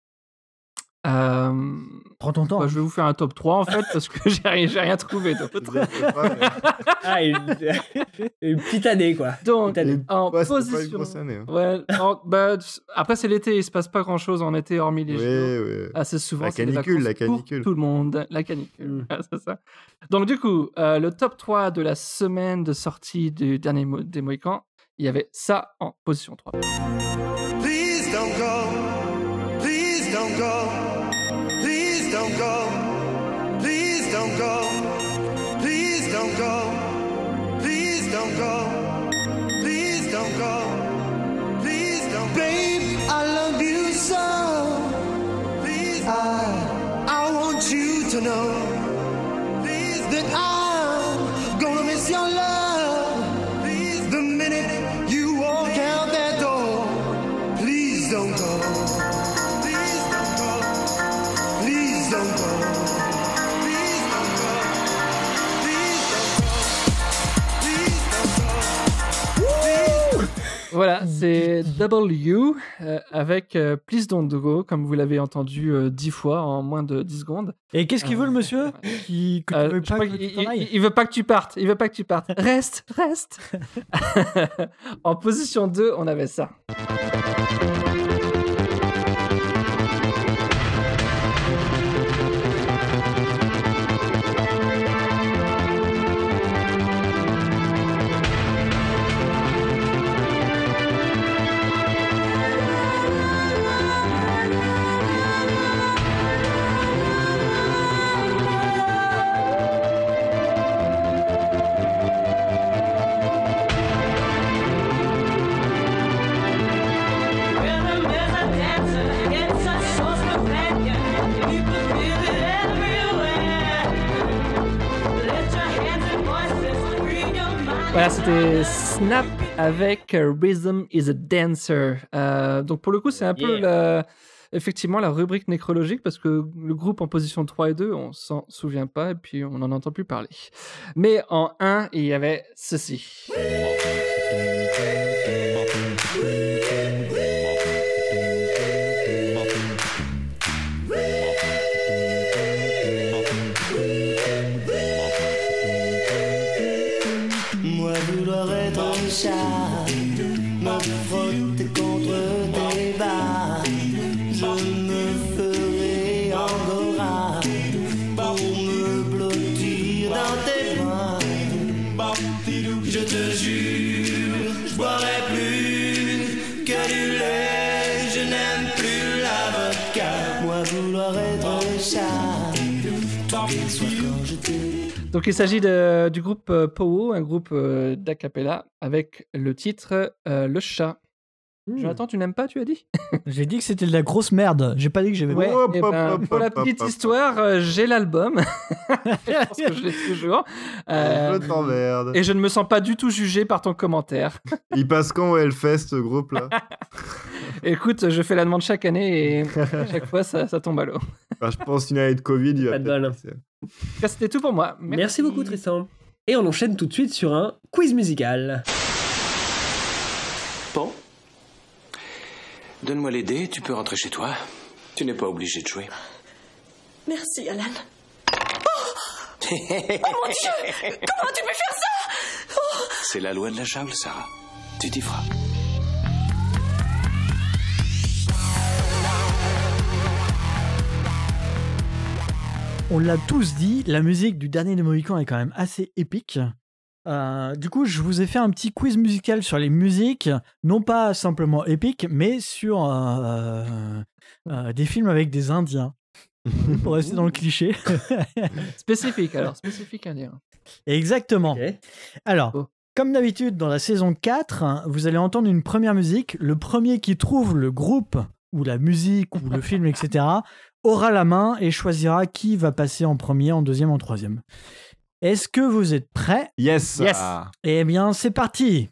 euh, Prends ton temps. bah, je vais vous faire un top trois, en fait, parce que j'ai rien, j'ai rien trouvé d'autre. Ah, une... une petite année, quoi. Donc, Petite année. en Ouais, c'était pas une position... grosse année. hein. Ouais, en- bah, après, c'est l'été, il se passe pas grand-chose en été, hormis les Oui, J O. oui. Assez souvent, La c'est les canicule, vacances la pour canicule. tout le monde. La canicule, Mm. ouais, c'est ça. Donc, du coup, euh, le top trois de la semaine de sortie du dernier Mo- des Mohicans, il y avait ça en position trois. Please don't go. Please don't go. Please don't go. Please don't go. Please don't go. Please don't go. Please don't go. Please don't go. Babe, I love you so. Please. I, I want you to know. Please. That I'm gonna miss your love. Please. The minute you walk out that door. Please don't go. Please don't go. Please don't go. Please don't go. Please don't go. Please don't go. Please. Voilà, c'est W euh, avec euh, Please Don't Go, comme vous l'avez entendu euh, dix fois en moins de dix secondes. Et qu'est-ce qu'il veut, le monsieur Qui, que tu Euh, veux je pas crois que qu'il- tu t'en il, ailles il- il veut pas que tu partes. Il veut pas que tu partes. Reste, reste. En position deux, on avait ça. Voilà, c'était Snap avec euh, Rhythm is a Dancer. Euh, donc pour le coup, c'est un peu Yeah. la, effectivement la rubrique nécrologique parce que le groupe en position trois et deux, on s'en souvient pas et puis on n'en entend plus parler. Mais en un, il y avait ceci. Moi vouloir être un chat, me frotter contre tes bas, je me ferai angora pour me blottir dans tes bras. Je te jure, je boirai plus que du lait, je n'aime plus la vodka. Moi vouloir être un chat, tous les soirs quand je te... Donc il s'agit de- du groupe euh, Powo, un groupe euh, d'a cappella avec le titre euh, Le Chat. Jonathan, tu n'aimes pas, tu as dit? J'ai dit que c'était de la grosse merde. J'ai pas dit que j'avais. Ouais, Hop, eh hop, ben, hop, pour la hop, hop, petite hop. histoire, euh, j'ai l'album. Je pense que je l'ai toujours. Euh, Je t'emmerde. et je ne me sens pas du tout jugé par ton commentaire. Il passe quand au Hellfest, ce groupe-là? Écoute, je fais la demande chaque année et à chaque fois, ça, ça tombe à l'eau. Enfin, je pense qu'une année de Covid, il va Pas de peut-être bol. passer. En tout cas, c'était tout pour moi. Merci beaucoup, Tristan. Et on enchaîne tout de suite sur un quiz musical. Bon. Donne-moi les dés, tu peux rentrer chez toi. Tu n'es pas obligé de jouer. Merci, Alan. Oh mon Dieu! Comment tu peux faire ça? Oh C'est la loi de la jungle, Sarah. Tu t'y feras. On l'a tous dit, la musique du dernier des Mohicans est quand même assez épique. Euh, du coup, je vous ai fait un petit quiz musical sur les musiques, non pas simplement épiques, mais sur euh, euh, des films avec des Indiens. Pour rester dans le cliché. Spécifique, alors, spécifique à dire. Exactement. Ok. Alors, Oh. comme d'habitude, dans la saison quatre, vous allez entendre une première musique. Le premier qui trouve le groupe, ou la musique, ou le film, et cetera, aura la main et choisira qui va passer en premier, en deuxième, en troisième. Est-ce que vous êtes prêts? Yes. Yes. Ah. Eh bien, c'est parti.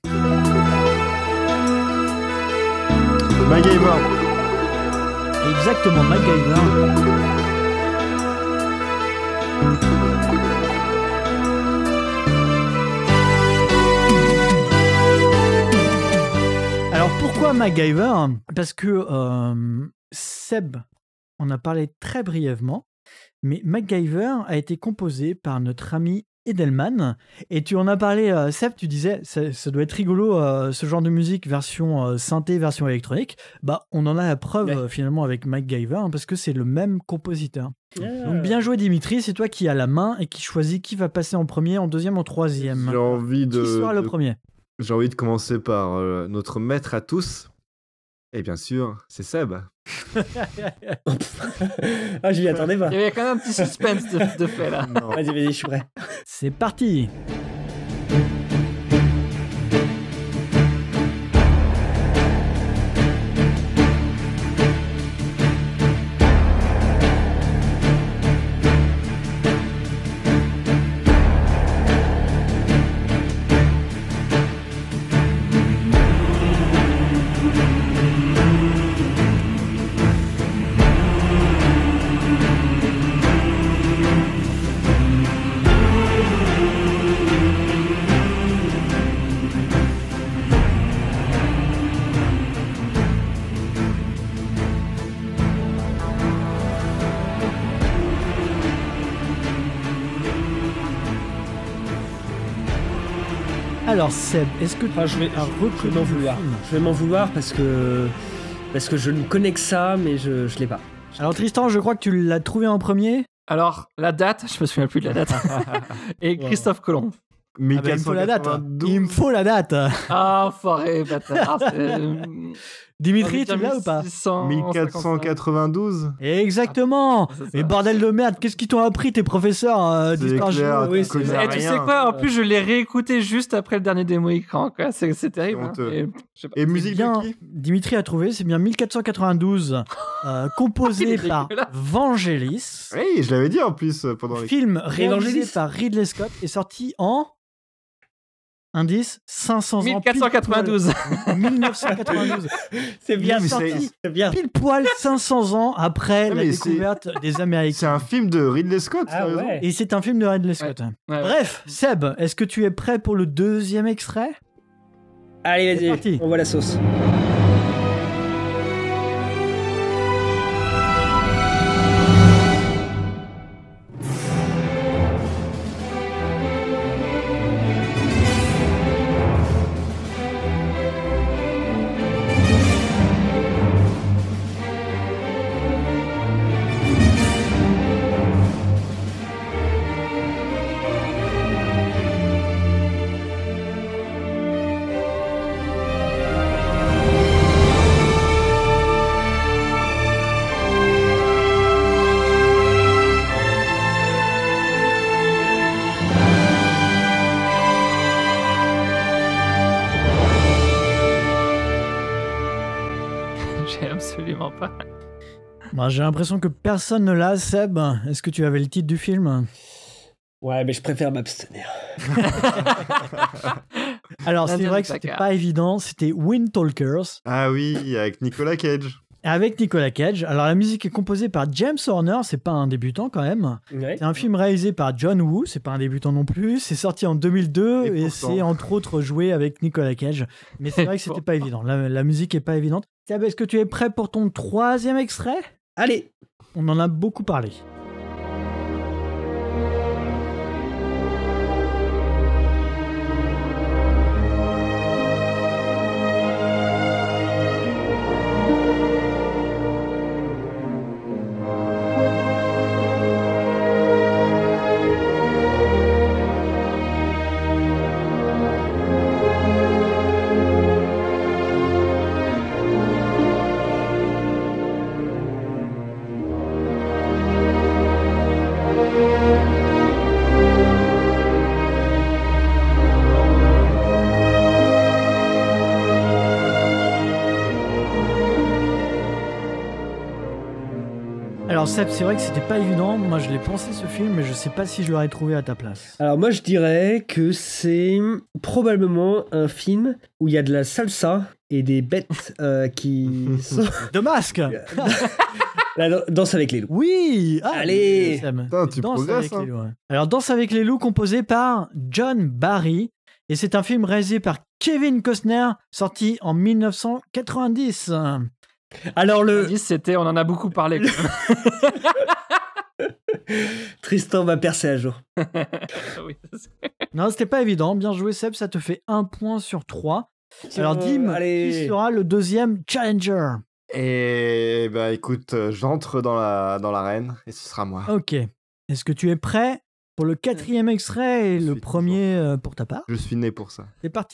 MacGyver. Exactement, MacGyver. Alors pourquoi MacGyver? Parce que euh, Seb en a parlé très brièvement, mais MacGyver a été composé par notre ami Edelman, et tu en as parlé, euh, Seb, tu disais ça, ça doit être rigolo euh, ce genre de musique version euh, synthé, version électronique. Bah on en a la preuve Ouais. euh, finalement avec MacGyver, hein, parce que c'est le même compositeur. Ah. Donc bien joué Dimitri, c'est toi qui as la main et qui choisis qui va passer en premier, en deuxième, en troisième. J'ai envie de. Qui sera le de- premier? J'ai envie de commencer par euh, notre maître à tous. Et bien sûr, c'est Seb. Ah, je m'y attendais pas. Il y avait quand même un petit suspense de, de fait là. Non. Vas-y, vas-y, je suis prêt. C'est parti. Alors Seb, est-ce que tu Ah, je vais, as je, je vais reconnu m'en le vouloir. film? Je vais m'en vouloir parce que parce que je ne connais que ça, mais je je l'ai pas. Alors Tristan, je crois que tu l'as trouvé en premier. Alors, la date, je me souviens plus de la date. Et Christophe Colomb. Ah bah, il me faut la date. Il me faut la date. Ah, enfoiré, bâtard. c'est- Dimitri, J'ai tu l'as mis ou pas? six cent mille quatre cent quatre-vingt-douze. Exactement. c'est ça. Mais bordel de merde, qu'est-ce qu'ils t'ont appris tes professeurs euh, C'est d'histoire clair, géo? tu Oui, connais c'est- Et tu sais rien. quoi, en plus, je l'ai réécouté juste après le dernier démo écran. Quoi. C'est, c'est terrible. hein. honteux. Et, je sais pas. Et musique bien, de qui? Dimitri a trouvé, c'est bien mille quatre cent quatre-vingt-douze, euh, composé Il est par dégueulasse. Vangelis. Oui, je l'avais dit en plus euh, pendant les. Film réalisé Evangelis. par Ridley Scott est sorti en Indice, cinq cents ans. mille quatre cent quatre-vingt-douze. mille neuf cent quatre-vingt-douze. C'est bien Il est sorti. sorti C'est bien. pile poil cinq cents ans après Ah, la mais c'est- découverte des Américains. C'est un film de Ridley Scott, Ah t'as raison. ouais. Et c'est un film de Ridley Scott. Ouais, ouais. Bref, Seb, est-ce que tu es prêt pour le deuxième extrait? Allez, C'est parti. vas-y, on voit la sauce. J'ai absolument pas. Moi, j'ai l'impression que personne ne l'a, Seb. Est-ce que tu avais le titre du film? Ouais, mais je préfère m'abstenir. Alors, c'est Indien vrai du que c'était placard. pas évident. C'était Wind Talkers Ah oui, avec Nicolas Cage. avec Nicolas Cage. Alors, la musique est composée par James Horner. C'est pas un débutant quand même. Ouais. C'est un film réalisé par John Woo. C'est pas un débutant non plus. C'est sorti en deux mille deux Et et, pourtant. c'est entre autres joué avec Nicolas Cage. Mais c'est vrai que c'était pas évident. La, la musique est pas évidente. Seb, est-ce que tu es prêt pour ton troisième extrait? Allez. On en a beaucoup parlé. Alors Seb, c'est vrai que c'était pas évident. Moi, je l'ai pensé ce film, mais je sais pas si je l'aurais trouvé à ta place. Alors moi je dirais que c'est probablement un film où il y a de la salsa et des bêtes euh, qui sont... De masque. La dan- danse avec les loups. Oui. Ah, Allez. Seb. Putain, tu Danse progresses, avec les hein. loups, ouais. Alors Danse avec les loups, composé par John Barry, et c'est un film réalisé par Kevin Costner, sorti en mille neuf cent quatre-vingt-dix. Alors le... Indice, c'était, on en a beaucoup parlé. quand même. Tristan va percer à jour. Oui, c'est- Non, c'était pas évident. Bien joué Seb, ça te fait un point sur trois. Tiens, Alors Dim, allez. qui sera le deuxième challenger? Et bah écoute, euh, j'entre dans la dans l'arène et ce sera moi. Ok. Est-ce que tu es prêt pour le quatrième extrait et Je le suis premier euh, pour ta part? Je suis né pour ça. C'est parti.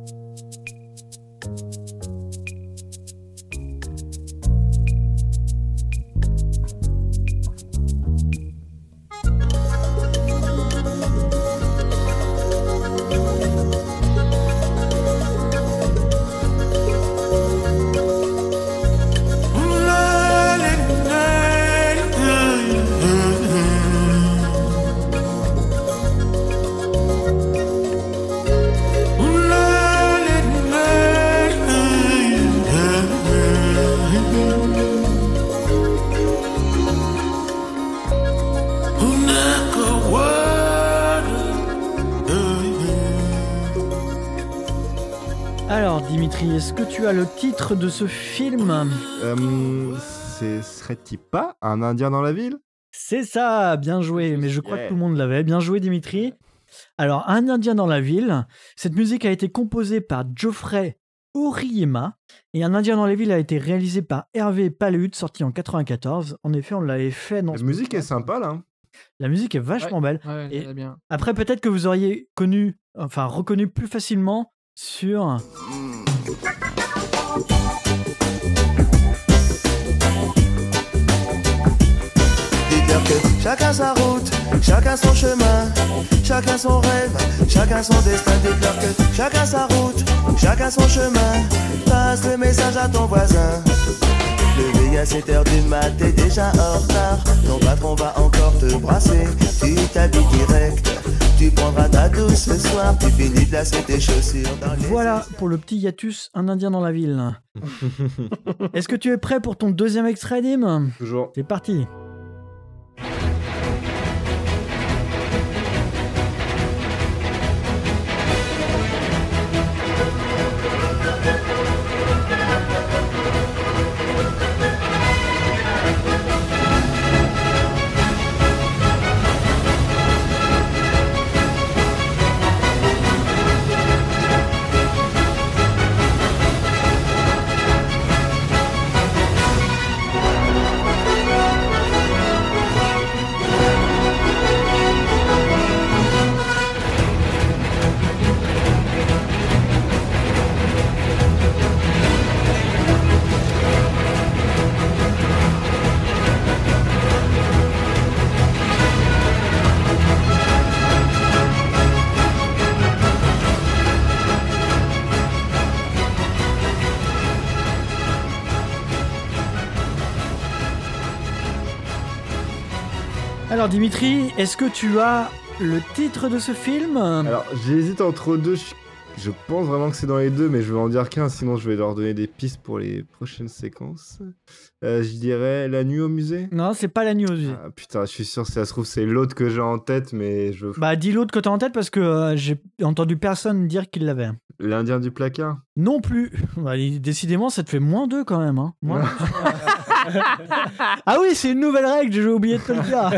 Alors Dimitri, est-ce que tu as le titre de ce film? Euh, c'est- Serait-il pas un Indien dans la ville? C'est ça, bien joué, mais je crois Yeah. que tout le monde l'avait. Bien joué Dimitri. Alors, Un Indien dans la ville, cette musique a été composée par Geoffrey Oriyema et Un Indien dans la ville a été réalisé par Hervé Palahut, sorti en quatre-vingt-quatorze. En effet, on l'avait fait dans La ce musique est podcast. sympa là. La musique est vachement Ouais, belle. ouais, Et- très bien. Après, peut-être que vous auriez connu, enfin reconnu plus facilement sur... Dites-leur que chacun sa route, chacun son chemin, chacun son rêve, chacun son destin. Dites-leur que chacun sa route, chacun son chemin. Passe le message à ton voisin. Levé à sept heures du mat, t'es déjà en retard. Ton patron va encore te brasser. Tu t'habilles direct, tu tu prendras ta douce ce soir, tu finis de lasser tes chaussures dans les... Voilà pour le petit hiatus, un indien dans la ville. Est-ce que tu es prêt pour ton deuxième extrait, Dim ? Toujours. C'est parti. Alors Dimitri, est-ce que tu as le titre de ce film ? Alors j'hésite entre deux, je, je pense vraiment que c'est dans les deux, mais je vais en dire qu'un, sinon je vais leur donner des pistes pour les prochaines séquences. Euh, je dirais La Nuit au musée ? Non, c'est pas La Nuit au musée. Ah, putain, je suis sûr, si ça se trouve, c'est l'autre que j'ai en tête, mais je... Bah dis l'autre que t'as en tête parce que euh, j'ai entendu personne dire qu'il l'avait. L'Indien du placard ? Non plus. Bah, décidément, ça te fait moins deux quand même. Hein. Moins ah oui, c'est une nouvelle règle, j'ai oublié de te le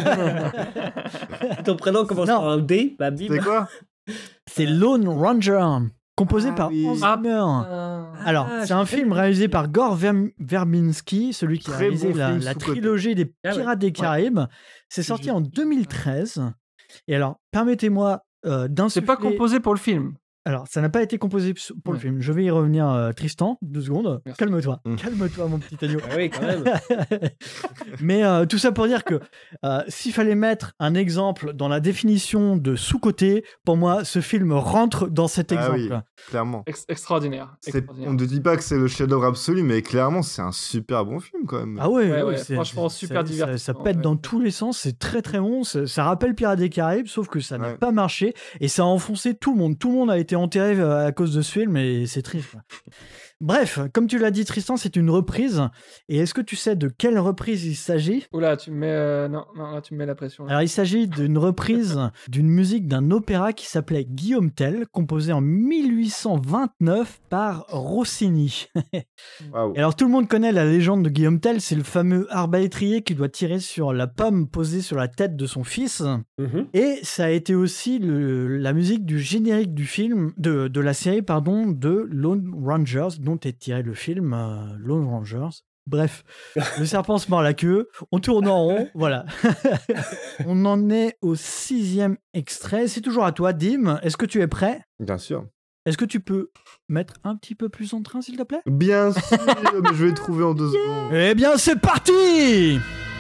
dire. Ton prénom commence par un D, bah bim. C'est quoi ? C'est Lone Ranger, composé ah, par oui. Hans Zimmer. Ah, Alors, ah, c'est un film réalisé par Gore Verm- Verbinski, celui qui a Très réalisé bon la, film la sous-coté. trilogie des Ah ouais. Pirates des Caraïbes. C'est sorti en deux mille treize. Et alors, permettez-moi euh, d'insuffler... C'est pas composé pour le film. Alors, ça n'a pas été composé pour le Ouais. film. Je vais y revenir, euh, Tristan, deux secondes. Merci. Calme-toi, Mmh. calme-toi, mon petit agneau. Ah oui, quand même. Mais euh, tout ça pour dire que euh, s'il fallait mettre un exemple dans la définition de sous-côté, pour moi, ce film rentre dans cet Ah exemple. oui, clairement. Ex- extraordinaire. C'est- extraordinaire. on ne dit pas que c'est le chef-d'œuvre absolu, mais clairement, c'est un super bon film quand même. Ah ouais, Ouais, ouais, ouais, c'est- franchement, c'est- super ça- ça, divertissant, ça pète ouais. dans tous les sens, c'est très très bon. Ça, ça rappelle Pirates des Caraïbes, sauf que ça n'a Ouais. pas marché et ça a enfoncé tout le monde. Tout le monde a été enterré euh, à cause de ce film et c'est triste. quoi. Bref, comme tu l'as dit, Tristan, c'est une reprise. Et est-ce que tu sais de quelle reprise il s'agit ? Oula, tu me mets. euh, Non, non, là, tu me mets la pression. là. Alors, il s'agit d'une reprise d'une musique d'un opéra qui s'appelait Guillaume Tell, composé en mille huit cent vingt-neuf par Rossini. Waouh. Et alors, tout le monde connaît la légende de Guillaume Tell, c'est le fameux arbalétrier qui doit tirer sur la pomme posée sur la tête de son fils. Mhm. Et ça a été aussi le- la musique du générique du film, de, de la série, pardon, de Lone Rangers, dont est tiré le film euh, Lone Rangers. Bref, le serpent se mord la queue, on tourne en rond, voilà. On en est au sixième extrait. C'est toujours à toi, Dim. Est-ce que tu es prêt ? Bien sûr. Est-ce que tu peux mettre un petit peu plus en train, s'il te plaît ? Bien sûr, mais je vais trouver en deux secondes. Eh bien, c'est parti !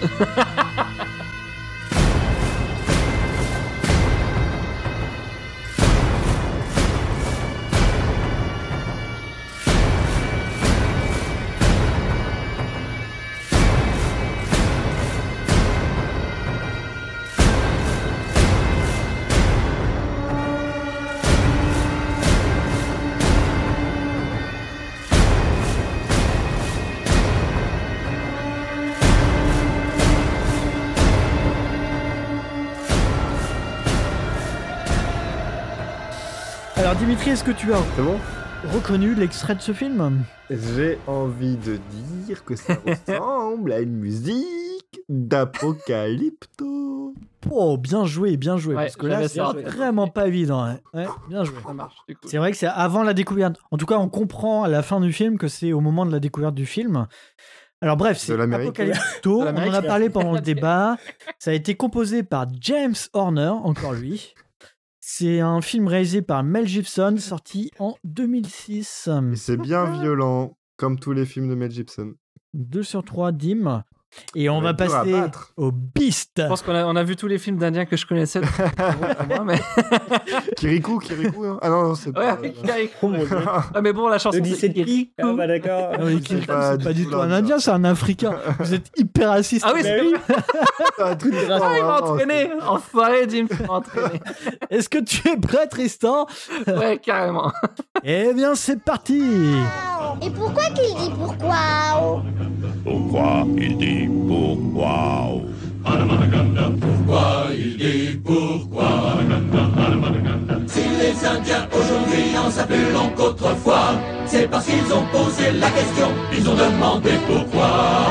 Alors, Dimitri, est-ce que tu as C'est bon ? reconnu l'extrait de ce film ? J'ai envie de dire que ça ressemble à une musique d'Apocalypto. Oh, bien joué, bien joué. Ouais, parce que là, j'avais c'est ça. vraiment pas évident. Ouais, Ouais, bien joué. Ça marche, du coup. C'est vrai que c'est avant la découverte. En tout cas, on comprend à la fin du film que c'est au moment de la découverte du film. Alors bref, c'est l'Amérique. Apocalypto. De On l'Amérique. en a parlé pendant le débat. Ça a été composé par James Horner, encore lui. C'est un film réalisé par Mel Gibson, sorti en deux mille six. Et c'est bien violent, comme tous les films de Mel Gibson. deux sur trois, Dim. Et on va dur à passer battre. au Beast. Je pense qu'on a, on a vu tous les films d'Indiens que je connaissais. moi, mais... Kirikou, Kirikou. Hein ah non, non, c'est Ouais, pas. Kirikou. Ah, mais bon, la chanson, Le c'est dix-sept Kirikou. Ah bah d'accord. Ah oui, c'est c'est pas pas, du du tout tout un l'Indien. Indien, c'est un Africain. Vous êtes hyper raciste. Ah oui, c'est oui. Ah, tout est Ah, il m'a vraiment, entraîné. Enfoiré, Jim, il m'a entraîné. Est-ce que tu es prêt, Tristan? Ouais, carrément. Eh bien, c'est parti. Et pourquoi qu'il dit pourquoi? Pourquoi il dit pourquoi? Pourquoi il dit pourquoi? Si les Indiens aujourd'hui en savent long qu'autrefois, c'est parce qu'ils ont posé la question, ils ont demandé pourquoi.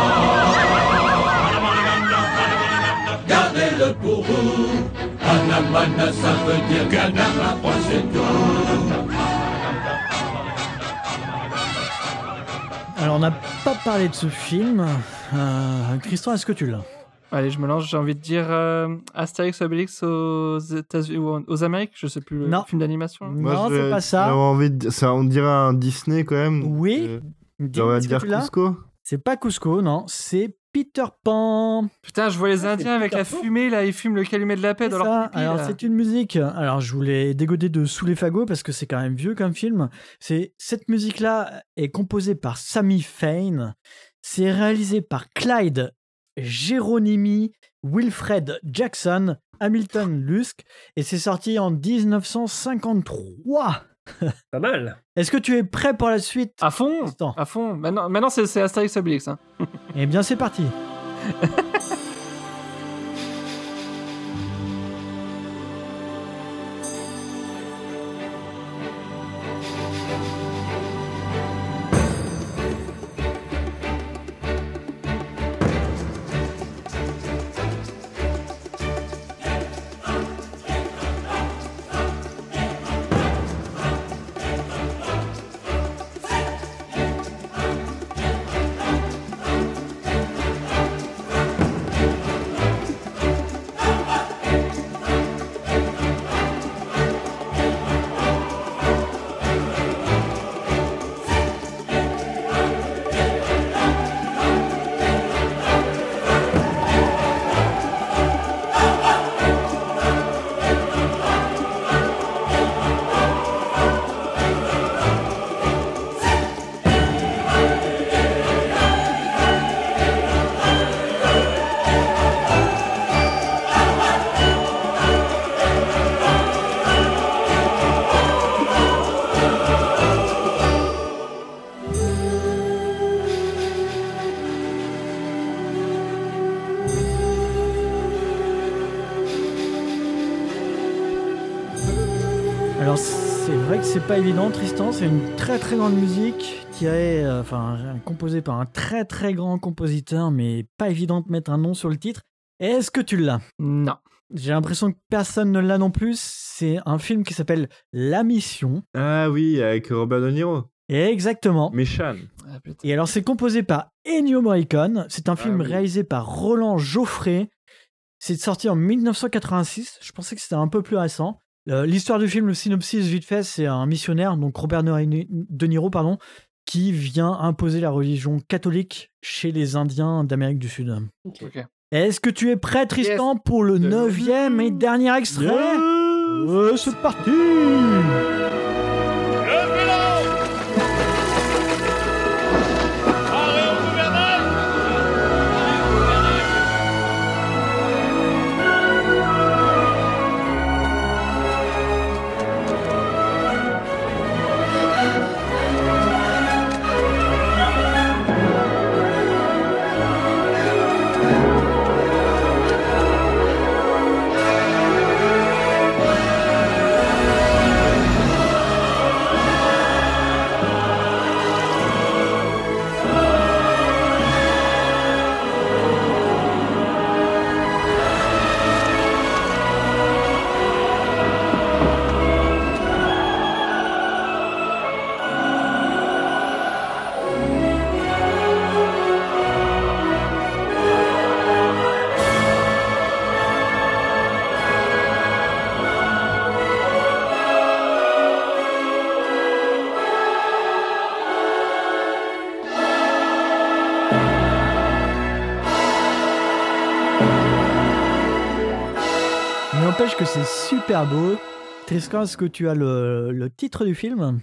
Gardez-le pour vous. Anamana, ça veut dire Ganama, point c'est tout. Alors, on n'a pas parlé de ce film. Euh, Tristan, est-ce que tu l'as? Allez, je me lance, j'ai envie de dire euh, Astérix Obélix aux États-Unis ou aux Amériques, je sais plus, le Non. film d'animation. Moi, Non, je- c'est pas ça. j'avais envie de- ça. On dirait un Disney quand même. Oui. Euh, Dis- on va est-ce que dire tu l'as? Cusco. C'est pas Cusco, non. C'est Peter Pan. Putain, je vois les Indiens avec Peter la Pan. fumée, là, ils fument le calumet de la paix C'est dans leur ça. pipi, Alors, là. c'est une musique. Alors, je voulais dégoder de Sous les fagots parce que c'est quand même vieux comme film. C'est cette musique-là est composée par Sammy Fain. C'est réalisé par Clyde Geronimi, Wilfred Jackson, Hamilton Lusk, et c'est sorti en dix-neuf cent cinquante-trois. Pas mal. Est-ce que tu es prêt pour la suite? À fond, Tristan. à fond. Maintenant, maintenant c'est, c'est Astérix Obélix. Hein. Eh bien, c'est parti. Alors c'est vrai que c'est pas évident, Tristan. C'est une très très grande musique qui est euh, enfin composée par un très très grand compositeur, mais pas évident de mettre un nom sur le titre. Est-ce que tu l'as? Non. J'ai l'impression que personne ne l'a non plus. C'est un film qui s'appelle La Mission. Ah oui, avec Robert De Niro. Exactement. Méchan. Ah, putain. Et alors c'est composé par Ennio Morricone. C'est un film oui. réalisé par Roland Joffré. C'est sorti en dix-neuf cent quatre-vingt-six. Je pensais que c'était un peu plus récent. Euh, L'histoire du film, le synopsis vite fait, c'est un missionnaire, donc Robert De Niro, pardon, qui vient imposer la religion catholique chez les Indiens d'Amérique du Sud. Ok. Est-ce que tu es prêt, Tristan, pour le neuvième et dernier extrait? Ouais, c'est parti. N'empêche que c'est super beau. Tristan, est-ce que tu as le, le titre du film?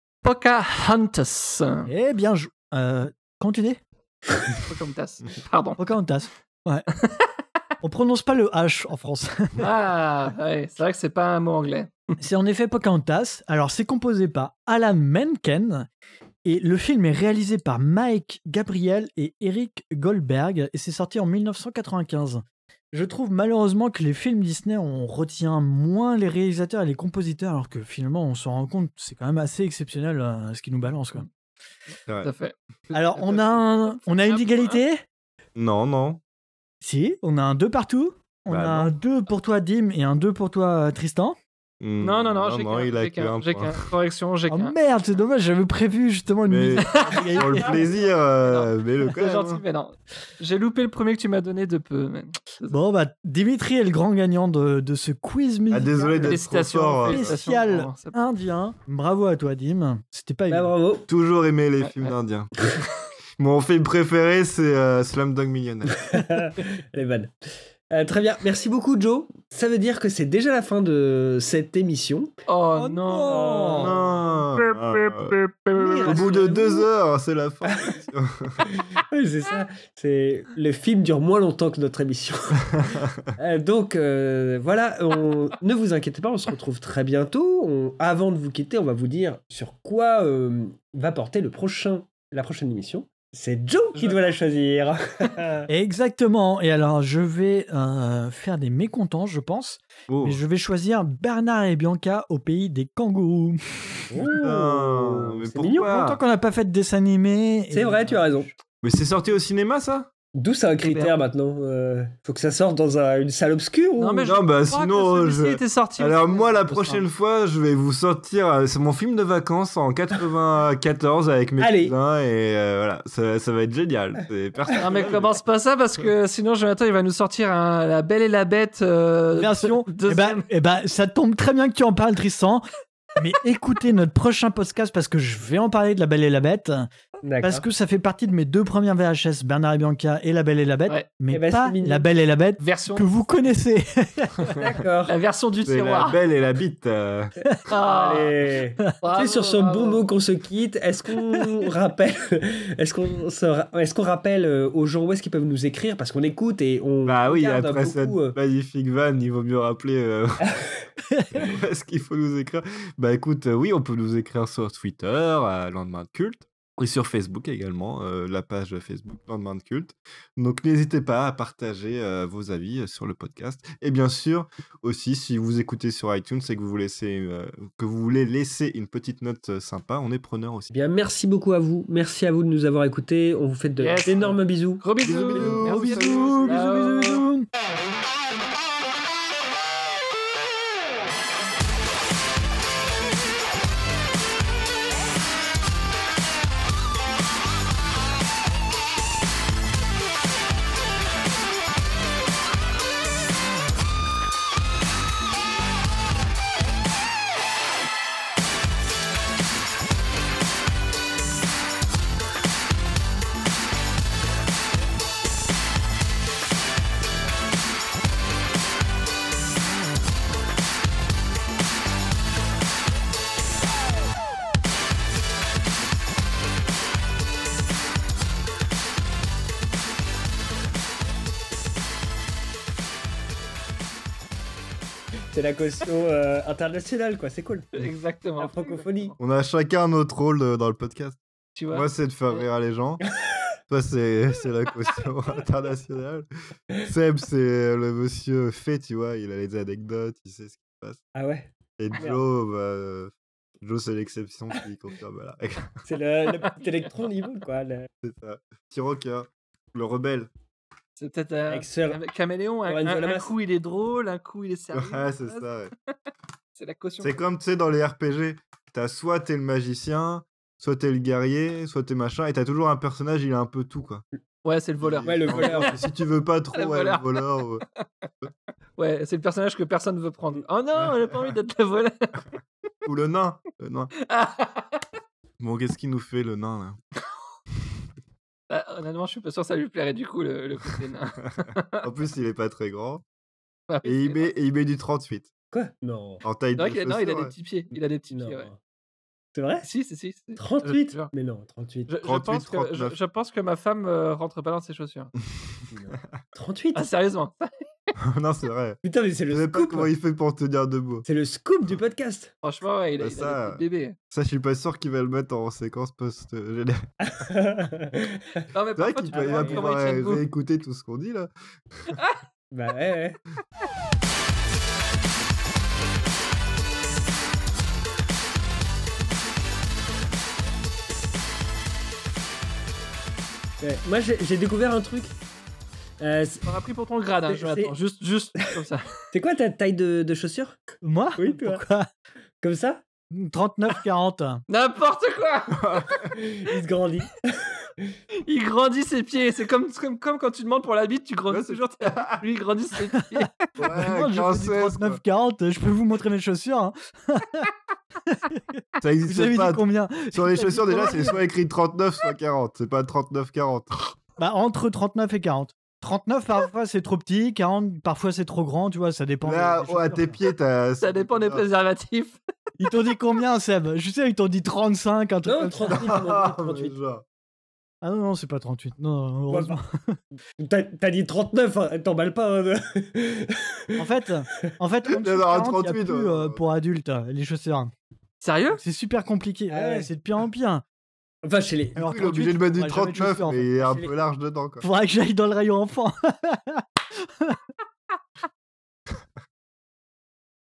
Pocahontas. Eh bien, je... euh, comment tu dis? Pocahontas. Pardon. Pocahontas. Ouais. On prononce pas le H en France. Ah, ouais, c'est vrai que c'est pas un mot anglais. C'est en effet Pocahontas. Alors, c'est composé par Alan Menken. Et le film est réalisé par Mike Gabriel et Eric Goldberg. Et c'est sorti en dix-neuf cent quatre-vingt-quinze. Je trouve malheureusement que les films Disney, on retient moins les réalisateurs et les compositeurs, alors que finalement, on s'en rend compte, c'est quand même assez exceptionnel euh, ce qu'ils nous balancent. Quoi. C'est vrai. Tout à fait. Alors, on a, un- on a une égalité? Non, non. Si, on a un deux partout. On Bah a un deux pour toi, Dim, et un deux pour toi, Tristan. Hmm, Non, non, non, j'ai qu'un, il a j'ai que qu'un, un j'ai point. qu'un. Correction, j'ai Oh qu'un. merde, c'est dommage, j'avais prévu justement une Mais mise. pour le plaisir, euh, mais le quand C'est même. gentil, hein. mais non. J'ai loupé le premier que tu m'as donné de peu. Mais... Bon, bah, Dimitri est le grand gagnant de, de ce quiz musical Ah, désolé d'être trop Félicitations, fort. euh, félicitations. spécial Bon, c'est- indien. Bravo à toi, Dim. C'était pas Bah, évident. bravo. Toujours aimé les Ouais, films ouais. d'indiens. Mon film préféré, c'est euh, Slumdog Millionnaire. Elle est bonne. Euh, très bien, merci beaucoup Joe. Ça veut dire que c'est déjà la fin de cette émission. Oh, Oh non. Non. Pep, Ah, pep, ouais. pep, pep. Au bout de deux heures, c'est la fin. Oui, c'est ça. C'est... Le film dure moins longtemps que notre émission. Euh, donc euh, voilà, on... ne vous inquiétez pas, on se retrouve très bientôt. On- Avant de vous quitter, on va vous dire sur quoi euh, va porter le prochain... la prochaine émission. C'est Joe qui doit la choisir. Exactement. Et alors, je vais euh, faire des mécontents, je pense. Oh. Mais je vais choisir Bernard et Bianca au pays des kangourous. Putain, mais c'est pourquoi mignon. Longtemps qu'on n'a pas fait de dessin animé. C'est et- vrai, tu as raison. Mais c'est sorti au cinéma, ça? D'où c'est un critère maintenant. Euh, faut que ça sorte dans un- une salle obscure ou... Non, mais je Non, bah crois sinon, que celui-ci je- était sorti. Alors aussi, moi, la euh, prochaine fois, je vais vous sortir... euh, C'est mon film de vacances en quatre-vingt-quatorze avec mes Allez. cousins et euh, voilà, ça, ça va être génial. C'est personne- Non mais commence pas ça parce que sinon Jonathan il va nous sortir un, La Belle et la Bête euh, Version. Eh deuxième. ben, eh ben, ça tombe très bien que tu en parles, Tristan. Mais écoutez notre prochain podcast parce que je vais en parler de La Belle et la Bête. D'accord. Parce que ça fait partie de mes deux premières V H S, Bernard et Bianca et La Belle et la Bête. Ouais. Mais Eh ben, pas c'est mignon. La Belle et la Bête version que vous connaissez. D'accord. la version du C'est la tiroir. belle et la bite. euh. Ah, Allez. bravo, Tu sais, sur ce bravo. beau mot qu'on se quitte, est-ce qu'on rappelle, est-ce qu'on se ra- est-ce qu'on rappelle euh, aux gens où est-ce qu'ils peuvent nous écrire parce qu'on écoute et on Bah oui, regarde après cette beaucoup, euh, magnifique vanne, il vaut mieux rappeler euh, où est-ce qu'il faut nous écrire. Bah écoute, euh, oui, on peut nous écrire sur Twitter, à Lendemain de Culte, et sur Facebook également, euh, la page Facebook Lendemain de Culte. Donc n'hésitez pas à partager euh, vos avis euh, sur le podcast. Et bien sûr, aussi, si vous écoutez sur iTunes et que vous, vous laissez, euh, que vous voulez laisser une petite note euh, sympa, on est preneur aussi. Bien, merci beaucoup à vous. Merci à vous de nous avoir écoutés. On vous fait de- Yes. d'énormes bisous. Gros bisous. Bisous, bisous, Merci. bisous, bisous, Ciao. bisous, bisous. C'est la caution euh, internationale, quoi. C'est cool. Exactement. La francophonie. On a chacun notre rôle euh, dans le podcast. Tu vois. Moi, c'est de faire rire les gens. Toi, c'est c'est la caution internationale. Seb, c'est le monsieur fait, tu vois, il a les anecdotes, il sait ce qui se passe. Ah ouais. Et Joe, bah, euh, Joe, c'est l'exception qui confirme la règle. C'est le, le petit électron niveau, quoi. le- C'est ça. Petit rocker, le rebelle. C'est peut-être un, Avec Sir- un caméléon. Un, Lorenzo un- un Lamas. coup il est drôle, un coup il est sérieux. Ouais, c'est ça. ouais. C'est la caution. C'est comme, tu sais, dans les R P G, t'as soit t'es le magicien, soit t'es le guerrier, soit t'es machin, et t'as toujours un personnage, il a un peu tout, quoi. Ouais, c'est le voleur. Ouais, le voleur. Si tu veux pas trop, Le ouais, voleur. le voleur. ouais. Ouais, c'est le personnage que personne veut prendre. Oh non, j'ai pas envie d'être le voleur. Ou le nain. Le nain. Bon, qu'est-ce qu'il nous fait, le nain, là? Bah, honnêtement, je suis pas sûr que ça lui plairait du coup le, le côté nain. En plus, il est pas très grand. Bah oui, Et il c'est- met, et il met du trente-huit. Quoi? Non. En taille C'est de vrai qu'il a, non, il a chaussure, des ouais. petits pieds. Il a des petits Non. pieds, ouais. C'est vrai? Si, si, si. si. Je- trente-huit? je jure. Mais non, trente-huit. Je, je trente-huit, pense que, je, trente-neuf. je pense que ma femme euh, rentre pas dans ses chaussures. trente-huit? Ah, sérieusement. Non, c'est vrai. Putain, mais c'est Je le sais pas scoop! comment il fait pour tenir debout. C'est le scoop du podcast! Franchement, ouais, il a, Bah, il a ça, des petits bébés. Ça, je suis pas sûr qu'il va le mettre en séquence post-générique. Non, mais C'est vrai parfois, qu'il tu va, peux il va voir comment pouvoir il tient euh, debout. réécouter tout ce qu'on dit là. Bah ouais, ouais. Ouais, moi j'ai j'ai découvert un truc. Euh, c'est- On a pris pour ton grade, hein, C'est- Jonathan. c'est- Juste, juste comme ça. c'est quoi ta taille de, de chaussures? Moi Oui, toi. Pourquoi Comme ça? trente-neuf quarante. N'importe quoi. Il se grandit. Il grandit ses pieds. C'est comme, comme, comme quand tu demandes pour la bite, tu grandis Ouais, c'est- toujours. tes- Lui, il grandit ses pieds. Ouais, Moi, je fais quinze, du seize, trente-neuf quoi. quarante. Je peux vous montrer mes chaussures. hein. Ça Vous existe avez pas. dit combien? Sur les chaussures, déjà, c'est soit écrit trente-neuf, soit quarante. C'est pas trente-neuf quarante. Bah, entre trente-neuf et quarante. trente-neuf, parfois, c'est trop petit. quarante, parfois, c'est trop grand. Tu vois, ça dépend. Là, des- des oh, à chaussures, tes quoi. pieds, t'as. Ça dépend des préservatifs. Ils t'ont dit combien, Seb? Je sais, ils t'ont dit trente-cinq, un truc Non, comme ça. trente-huit, ils m'ont dit Ah, trente-huit. mais genre. Ah non, non, c'est pas trente-huit. Non, non, heureusement. T'as t'as dit trente-neuf, hein, t'emballes pas. hein. En fait, en fait, en dessous de Non, non, quarante, il y a trente-huit, plus, euh, euh, pour adultes, les chaussures. Sérieux? C'est super compliqué. Ah Ouais, ouais. c'est de pire en pire. Enfin, chez les. Alors, Il est obligé de mettre du trente-neuf, mais il est un peu large dedans, quoi. Faudrait que j'aille dans le rayon enfant.